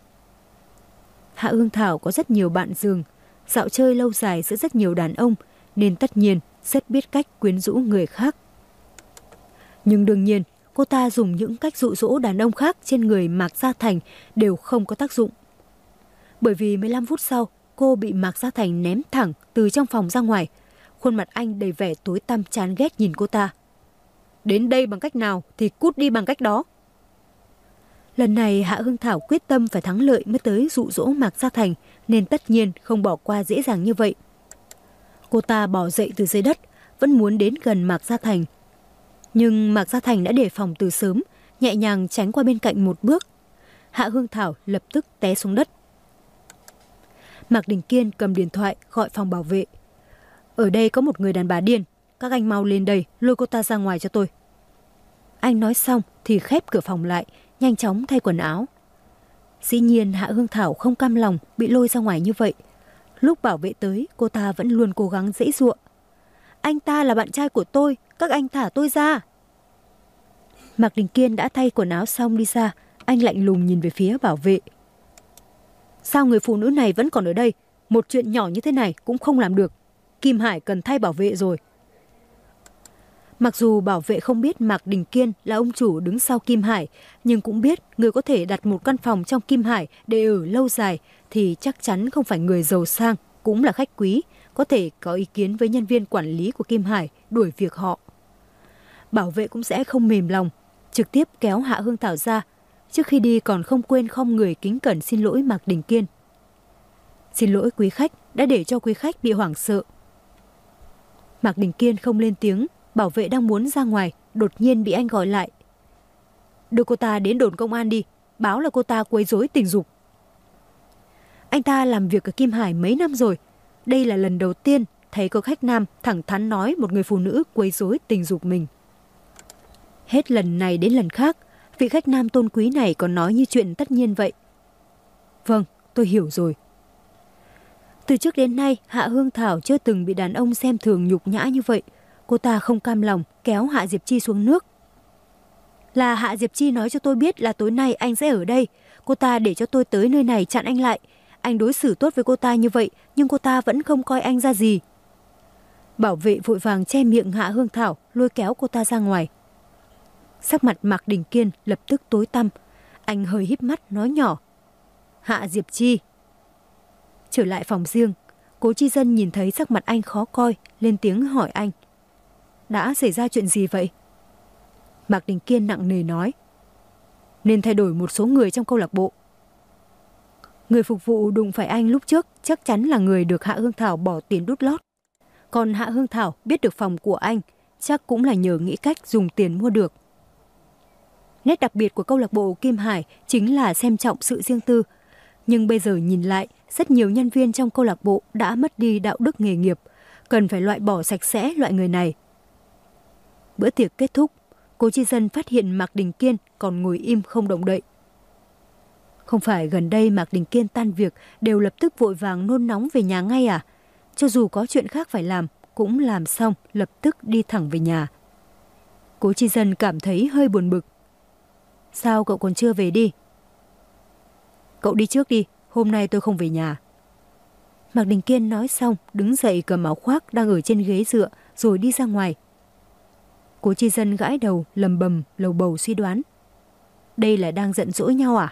Hạ Hương Thảo có rất nhiều bạn giường, dạo chơi lâu dài giữa rất nhiều đàn ông, nên tất nhiên rất biết cách quyến rũ người khác. Nhưng đương nhiên, cô ta dùng những cách dụ dỗ đàn ông khác trên người Mạc Gia Thành đều không có tác dụng. Bởi vì 15 phút sau, cô bị Mạc Gia Thành ném thẳng từ trong phòng ra ngoài. Khuôn mặt anh đầy vẻ tối tăm chán ghét nhìn cô ta. Đến đây bằng cách nào thì cút đi bằng cách đó. Lần này Hạ Hương Thảo quyết tâm phải thắng lợi mới tới dụ dỗ Mạc Gia Thành, nên tất nhiên không bỏ qua dễ dàng như vậy. Cô ta bò dậy từ dưới đất, vẫn muốn đến gần Mạc Gia Thành. Nhưng Mạc Gia Thành đã đề phòng từ sớm, nhẹ nhàng tránh qua bên cạnh một bước. Hạ Hương Thảo lập tức té xuống đất. Mạc Đình Kiên cầm điện thoại gọi phòng bảo vệ. Ở đây có một người đàn bà điên, các anh mau lên đây lôi cô ta ra ngoài cho tôi. Anh nói xong thì khép cửa phòng lại, nhanh chóng thay quần áo. Dĩ nhiên Hạ Hương Thảo không cam lòng bị lôi ra ngoài như vậy. Lúc bảo vệ tới, cô ta vẫn luôn cố gắng giãy giụa. Anh ta là bạn trai của tôi, các anh thả tôi ra. Mạc Đình Kiên đã thay quần áo xong đi ra, anh lạnh lùng nhìn về phía bảo vệ. Sao người phụ nữ này vẫn còn ở đây? Một chuyện nhỏ như thế này cũng không làm được. Kim Hải cần thay bảo vệ rồi. Mặc dù bảo vệ không biết Mạc Đình Kiên là ông chủ đứng sau Kim Hải, nhưng cũng biết người có thể đặt một căn phòng trong Kim Hải để ở lâu dài thì chắc chắn không phải người giàu sang, cũng là khách quý, có thể có ý kiến với nhân viên quản lý của Kim Hải đuổi việc họ. Bảo vệ cũng sẽ không mềm lòng, trực tiếp kéo Hạ Hương Thảo ra. Trước khi đi còn không quên khom người kính cẩn xin lỗi Mạc Đình Kiên. Xin lỗi quý khách, đã để cho quý khách bị hoảng sợ. Mạc Đình Kiên không lên tiếng, bảo vệ đang muốn ra ngoài, đột nhiên bị anh gọi lại. Đưa cô ta đến đồn công an đi, báo là cô ta quấy rối tình dục. Anh ta làm việc ở Kim Hải mấy năm rồi, đây là lần đầu tiên thấy có khách nam thẳng thắn nói một người phụ nữ quấy rối tình dục mình. Hết lần này đến lần khác, vị khách nam tôn quý này còn nói như chuyện tất nhiên vậy. Vâng, tôi hiểu rồi. Từ trước đến nay, Hạ Hương Thảo chưa từng bị đàn ông xem thường nhục nhã như vậy. Cô ta không cam lòng kéo Hạ Diệp Chi xuống nước. Là Hạ Diệp Chi nói cho tôi biết là tối nay anh sẽ ở đây. Cô ta để cho tôi tới nơi này chặn anh lại. Anh đối xử tốt với cô ta như vậy, nhưng cô ta vẫn không coi anh ra gì. Bảo vệ vội vàng che miệng Hạ Hương Thảo, lôi kéo cô ta ra ngoài. Sắc mặt Mạc Đình Kiên lập tức tối tăm. Anh hơi híp mắt nói nhỏ. Hạ Diệp Chi. Trở lại phòng riêng, Cố Chi Dân nhìn thấy sắc mặt anh khó coi, lên tiếng hỏi anh. Đã xảy ra chuyện gì vậy? Mạc Đình Kiên nặng nề nói. Nên thay đổi một số người trong câu lạc bộ. Người phục vụ đụng phải anh lúc trước chắc chắn là người được Hạ Hương Thảo bỏ tiền đút lót. Còn Hạ Hương Thảo biết được phòng của anh, chắc cũng là nhờ nghĩ cách dùng tiền mua được. Nét đặc biệt của câu lạc bộ Kim Hải chính là xem trọng sự riêng tư. Nhưng bây giờ nhìn lại, rất nhiều nhân viên trong câu lạc bộ đã mất đi đạo đức nghề nghiệp, cần phải loại bỏ sạch sẽ loại người này. Bữa tiệc kết thúc, Cố Chi Dân phát hiện Mạc Đình Kiên còn ngồi im không động đậy. Không phải gần đây Mạc Đình Kiên tan việc đều lập tức vội vàng nôn nóng về nhà ngay à? Cho dù có chuyện khác phải làm, cũng làm xong lập tức đi thẳng về nhà. Cố Chi Dân cảm thấy hơi buồn bực. Sao cậu còn chưa về đi? Cậu đi trước đi, hôm nay tôi không về nhà. Mạc Đình Kiên nói xong, đứng dậy cầm áo khoác đang ở trên ghế dựa rồi đi ra ngoài. Cố Chi Dân gãi đầu, lầm bầm, lầu bầu suy đoán. Đây là đang giận dỗi nhau à?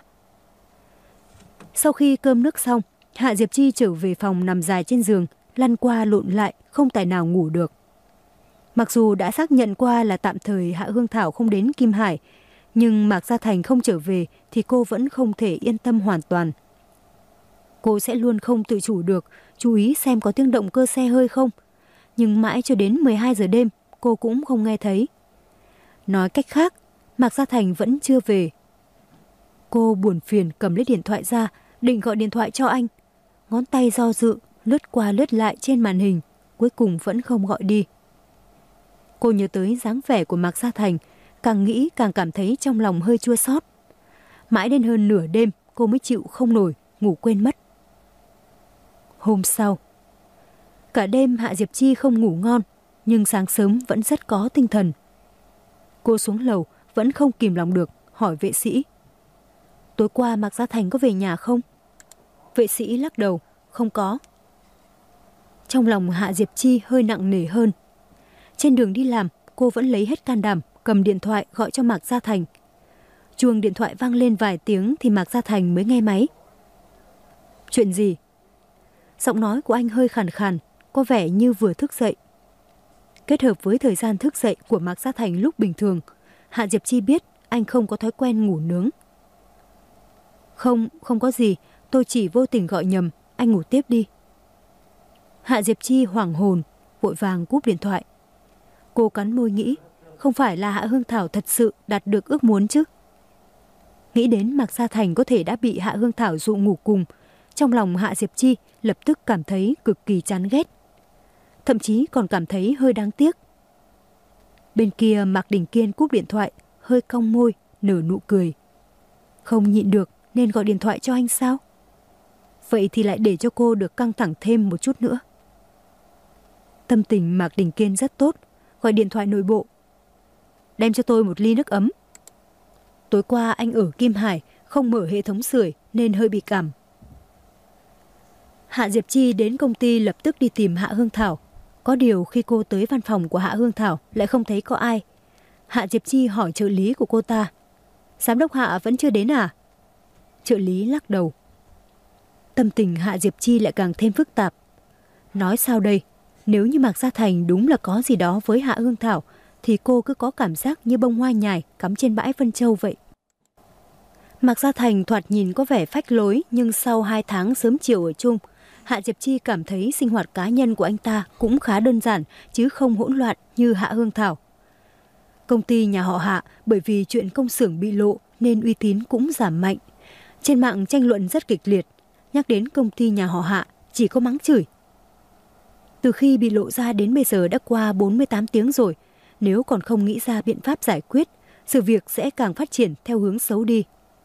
Sau khi cơm nước xong, Hạ Diệp Chi trở về phòng nằm dài trên giường, lăn qua lộn lại, không tài nào ngủ được. Mặc dù đã xác nhận qua là tạm thời Hạ Hương Thảo không đến Kim Hải, nhưng Mạc Gia Thành không trở về thì cô vẫn không thể yên tâm hoàn toàn. Cô sẽ luôn không tự chủ được, chú ý xem có tiếng động cơ xe hơi không. Nhưng mãi cho đến 12 giờ đêm, cô cũng không nghe thấy. Nói cách khác, Mạc Gia Thành vẫn chưa về. Cô buồn phiền cầm lấy điện thoại ra, định gọi điện thoại cho anh. Ngón tay do dự, lướt qua lướt lại trên màn hình, cuối cùng vẫn không gọi đi. Cô nhớ tới dáng vẻ của Mạc Gia Thành, càng nghĩ càng cảm thấy trong lòng hơi chua xót. Mãi đến hơn nửa đêm, cô mới chịu không nổi, ngủ quên mất. Hôm sau, cả đêm Hạ Diệp Chi không ngủ ngon, nhưng sáng sớm vẫn rất có tinh thần. Cô xuống lầu, vẫn không kìm lòng được, hỏi vệ sĩ. Tối qua Mạc Gia Thành có về nhà không? Vệ sĩ lắc đầu, không có. Trong lòng Hạ Diệp Chi hơi nặng nề hơn. Trên đường đi làm, cô vẫn lấy hết can đảm, cầm điện thoại gọi cho Mạc Gia Thành. Chuông điện thoại vang lên vài tiếng thì Mạc Gia Thành mới nghe máy. Chuyện gì? Giọng nói của anh hơi khàn khàn, có vẻ như vừa thức dậy. Kết hợp với thời gian thức dậy của Mạc Gia Thành lúc bình thường, Hạ Diệp Chi biết anh không có thói quen ngủ nướng. Không có gì, tôi chỉ vô tình gọi nhầm, anh ngủ tiếp đi. Hạ Diệp Chi hoảng hồn, vội vàng cúp điện thoại. Cô cắn môi nghĩ, không phải là Hạ Hương Thảo thật sự đạt được ước muốn chứ? Nghĩ đến Mạc Gia Thành có thể đã bị Hạ Hương Thảo dụ ngủ cùng, trong lòng Hạ Diệp Chi lập tức cảm thấy cực kỳ chán ghét. Thậm chí còn cảm thấy hơi đáng tiếc. Bên kia Mạc Đình Kiên cúp điện thoại, hơi cong môi, nở nụ cười. Không nhịn được nên gọi điện thoại cho anh sao? Vậy thì lại để cho cô được căng thẳng thêm một chút nữa. Tâm tình Mạc Đình Kiên rất tốt, gọi điện thoại nội bộ. Đem cho tôi một ly nước ấm. Tối qua anh ở Kim Hải không mở hệ thống sưởi nên hơi bị cảm. Hạ Diệp Chi đến công ty lập tức đi tìm Hạ Hương Thảo. Có điều khi cô tới văn phòng của Hạ Hương Thảo lại không thấy có ai. Hạ Diệp Chi hỏi trợ lý của cô ta: Giám đốc Hạ vẫn chưa đến à? Trợ lý lắc đầu. Tâm tình Hạ Diệp Chi lại càng thêm phức tạp. Nói sao đây? Nếu như Mạc Gia Thành đúng là có gì đó với Hạ Hương Thảo thì cô cứ có cảm giác như bông hoa nhài cắm trên bãi phân châu vậy. Mạc Gia Thành thoạt nhìn có vẻ phách lối, nhưng sau 2 tháng sớm chiều ở chung, Hạ Diệp Chi cảm thấy sinh hoạt cá nhân của anh ta cũng khá đơn giản chứ không hỗn loạn như Hạ Hương Thảo. Công ty nhà họ Hạ bởi vì chuyện công xưởng bị lộ nên uy tín cũng giảm mạnh. Trên mạng tranh luận rất kịch liệt, nhắc đến công ty nhà họ Hạ chỉ có mắng chửi. Từ khi bị lộ ra đến bây giờ đã qua 48 tiếng rồi, nếu còn không nghĩ ra biện pháp giải quyết, sự việc sẽ càng phát triển theo hướng xấu đi.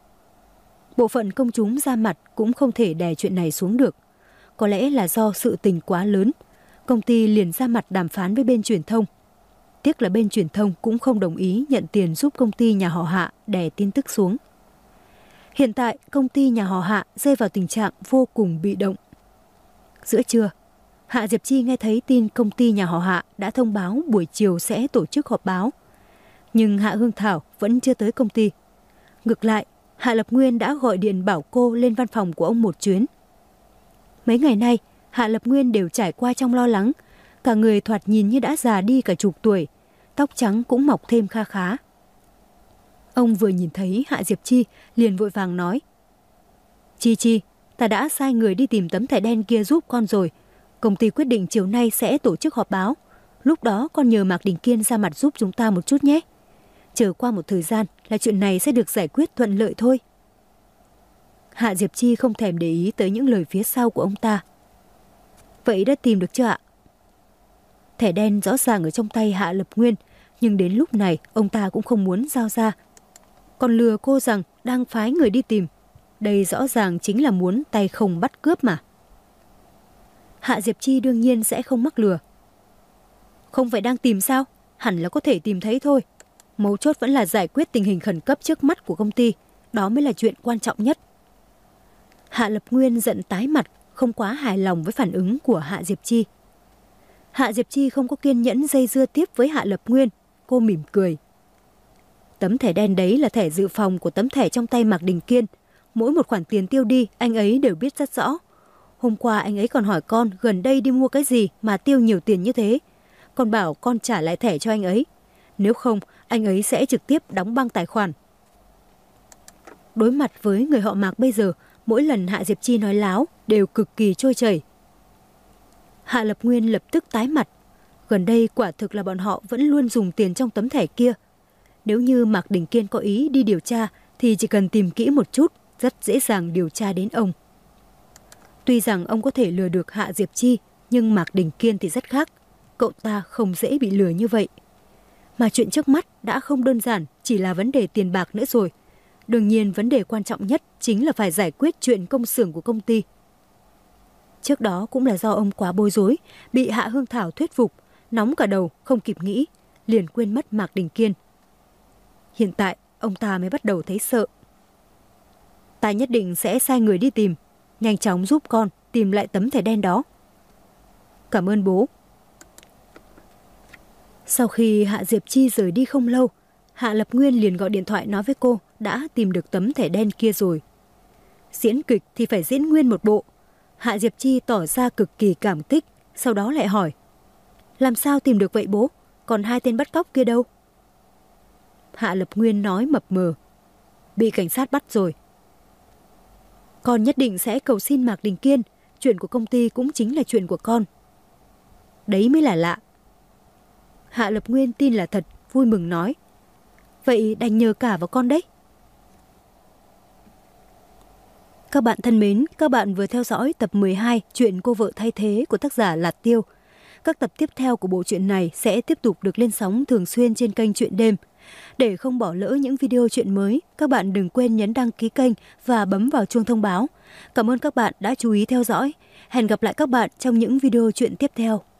Bộ phận công chúng ra mặt cũng không thể đè chuyện này xuống được. Có lẽ là do sự tình quá lớn, công ty liền ra mặt đàm phán với bên truyền thông. Tiếc là bên truyền thông cũng không đồng ý nhận tiền giúp công ty nhà họ Hạ đè tin tức xuống. Hiện tại, công ty nhà họ Hạ rơi vào tình trạng vô cùng bị động. Giữa trưa, Hạ Diệp Chi nghe thấy tin công ty nhà họ Hạ đã thông báo buổi chiều sẽ tổ chức họp báo. Nhưng Hạ Hương Thảo vẫn chưa tới công ty. Ngược lại, Hạ Lập Nguyên đã gọi điện bảo cô lên văn phòng của ông một chuyến. Mấy ngày nay, Hạ Lập Nguyên đều trải qua trong lo lắng. Cả người thoạt nhìn như đã già đi cả chục tuổi, tóc trắng cũng mọc thêm kha khá. Ông vừa nhìn thấy Hạ Diệp Chi liền vội vàng nói: Chi, ta đã sai người đi tìm tấm thẻ đen kia giúp con rồi. Công ty quyết định chiều nay sẽ tổ chức họp báo. Lúc đó con nhờ Mạc Đình Kiên ra mặt giúp chúng ta một chút nhé. Chờ qua một thời gian là chuyện này sẽ được giải quyết thuận lợi thôi. Hạ Diệp Chi không thèm để ý tới những lời phía sau của ông ta. Vậy đã tìm được chưa ạ? Thẻ đen rõ ràng ở trong tay Hạ Lập Nguyên, nhưng đến lúc này ông ta cũng không muốn giao ra. Còn lừa cô rằng đang phái người đi tìm. Đây rõ ràng chính là muốn tay không bắt cướp mà. Hạ Diệp Chi đương nhiên sẽ không mắc lừa. Không phải đang tìm sao? Hẳn là có thể tìm thấy thôi. Mấu chốt vẫn là giải quyết tình hình khẩn cấp trước mắt của công ty. Đó mới là chuyện quan trọng nhất. Hạ Lập Nguyên giận tái mặt, không quá hài lòng với phản ứng của Hạ Diệp Chi. Hạ Diệp Chi không có kiên nhẫn dây dưa tiếp với Hạ Lập Nguyên. Cô mỉm cười. Tấm thẻ đen đấy là thẻ dự phòng của tấm thẻ trong tay Mạc Đình Kiên. Mỗi một khoản tiền tiêu đi, anh ấy đều biết rất rõ. Hôm qua anh ấy còn hỏi con gần đây đi mua cái gì mà tiêu nhiều tiền như thế. Con bảo con trả lại thẻ cho anh ấy. Nếu không, anh ấy sẽ trực tiếp đóng băng tài khoản. Đối mặt với người họ Mạc bây giờ, mỗi lần Hạ Diệp Chi nói láo đều cực kỳ trôi chảy. Hạ Lập Nguyên lập tức tái mặt. Gần đây quả thực là bọn họ vẫn luôn dùng tiền trong tấm thẻ kia. Nếu như Mạc Đình Kiên có ý đi điều tra thì chỉ cần tìm kỹ một chút, rất dễ dàng điều tra đến ông. Tuy rằng ông có thể lừa được Hạ Diệp Chi, nhưng Mạc Đình Kiên thì rất khác. Cậu ta không dễ bị lừa như vậy. Mà chuyện trước mắt đã không đơn giản chỉ là vấn đề tiền bạc nữa rồi. Đương nhiên vấn đề quan trọng nhất chính là phải giải quyết chuyện công xưởng của công ty. Trước đó cũng là do ông quá bối rối, bị Hạ Hương Thảo thuyết phục, nóng cả đầu không kịp nghĩ, liền quên mất Mạc Đình Kiên. Hiện tại ông ta mới bắt đầu thấy sợ. Ta nhất định sẽ sai người đi tìm, nhanh chóng giúp con tìm lại tấm thẻ đen đó. Cảm ơn bố. Sau khi Hạ Diệp Chi rời đi không lâu, Hạ Lập Nguyên liền gọi điện thoại nói với cô đã tìm được tấm thẻ đen kia rồi. Diễn kịch thì phải diễn nguyên một bộ. Hạ Diệp Chi tỏ ra cực kỳ cảm kích, sau đó lại hỏi: làm sao tìm được vậy bố? Còn 2 tên bắt cóc kia đâu? Hạ Lập Nguyên nói mập mờ: bị cảnh sát bắt rồi. Con nhất định sẽ cầu xin Mạc Đình Kiên. Chuyện của công ty cũng chính là chuyện của con. Đấy mới là lạ. Hạ Lập Nguyên tin là thật, vui mừng nói: vậy đành nhờ cả vào con đấy. Các bạn thân mến, các bạn vừa theo dõi tập 12 Chuyện cô vợ thay thế của tác giả Lạt Tiêu. Các tập tiếp theo của bộ truyện này sẽ tiếp tục được lên sóng thường xuyên trên kênh Truyện Đêm. Để không bỏ lỡ những video truyện mới, các bạn đừng quên nhấn đăng ký kênh và bấm vào chuông thông báo. Cảm ơn các bạn đã chú ý theo dõi. Hẹn gặp lại các bạn trong những video truyện tiếp theo.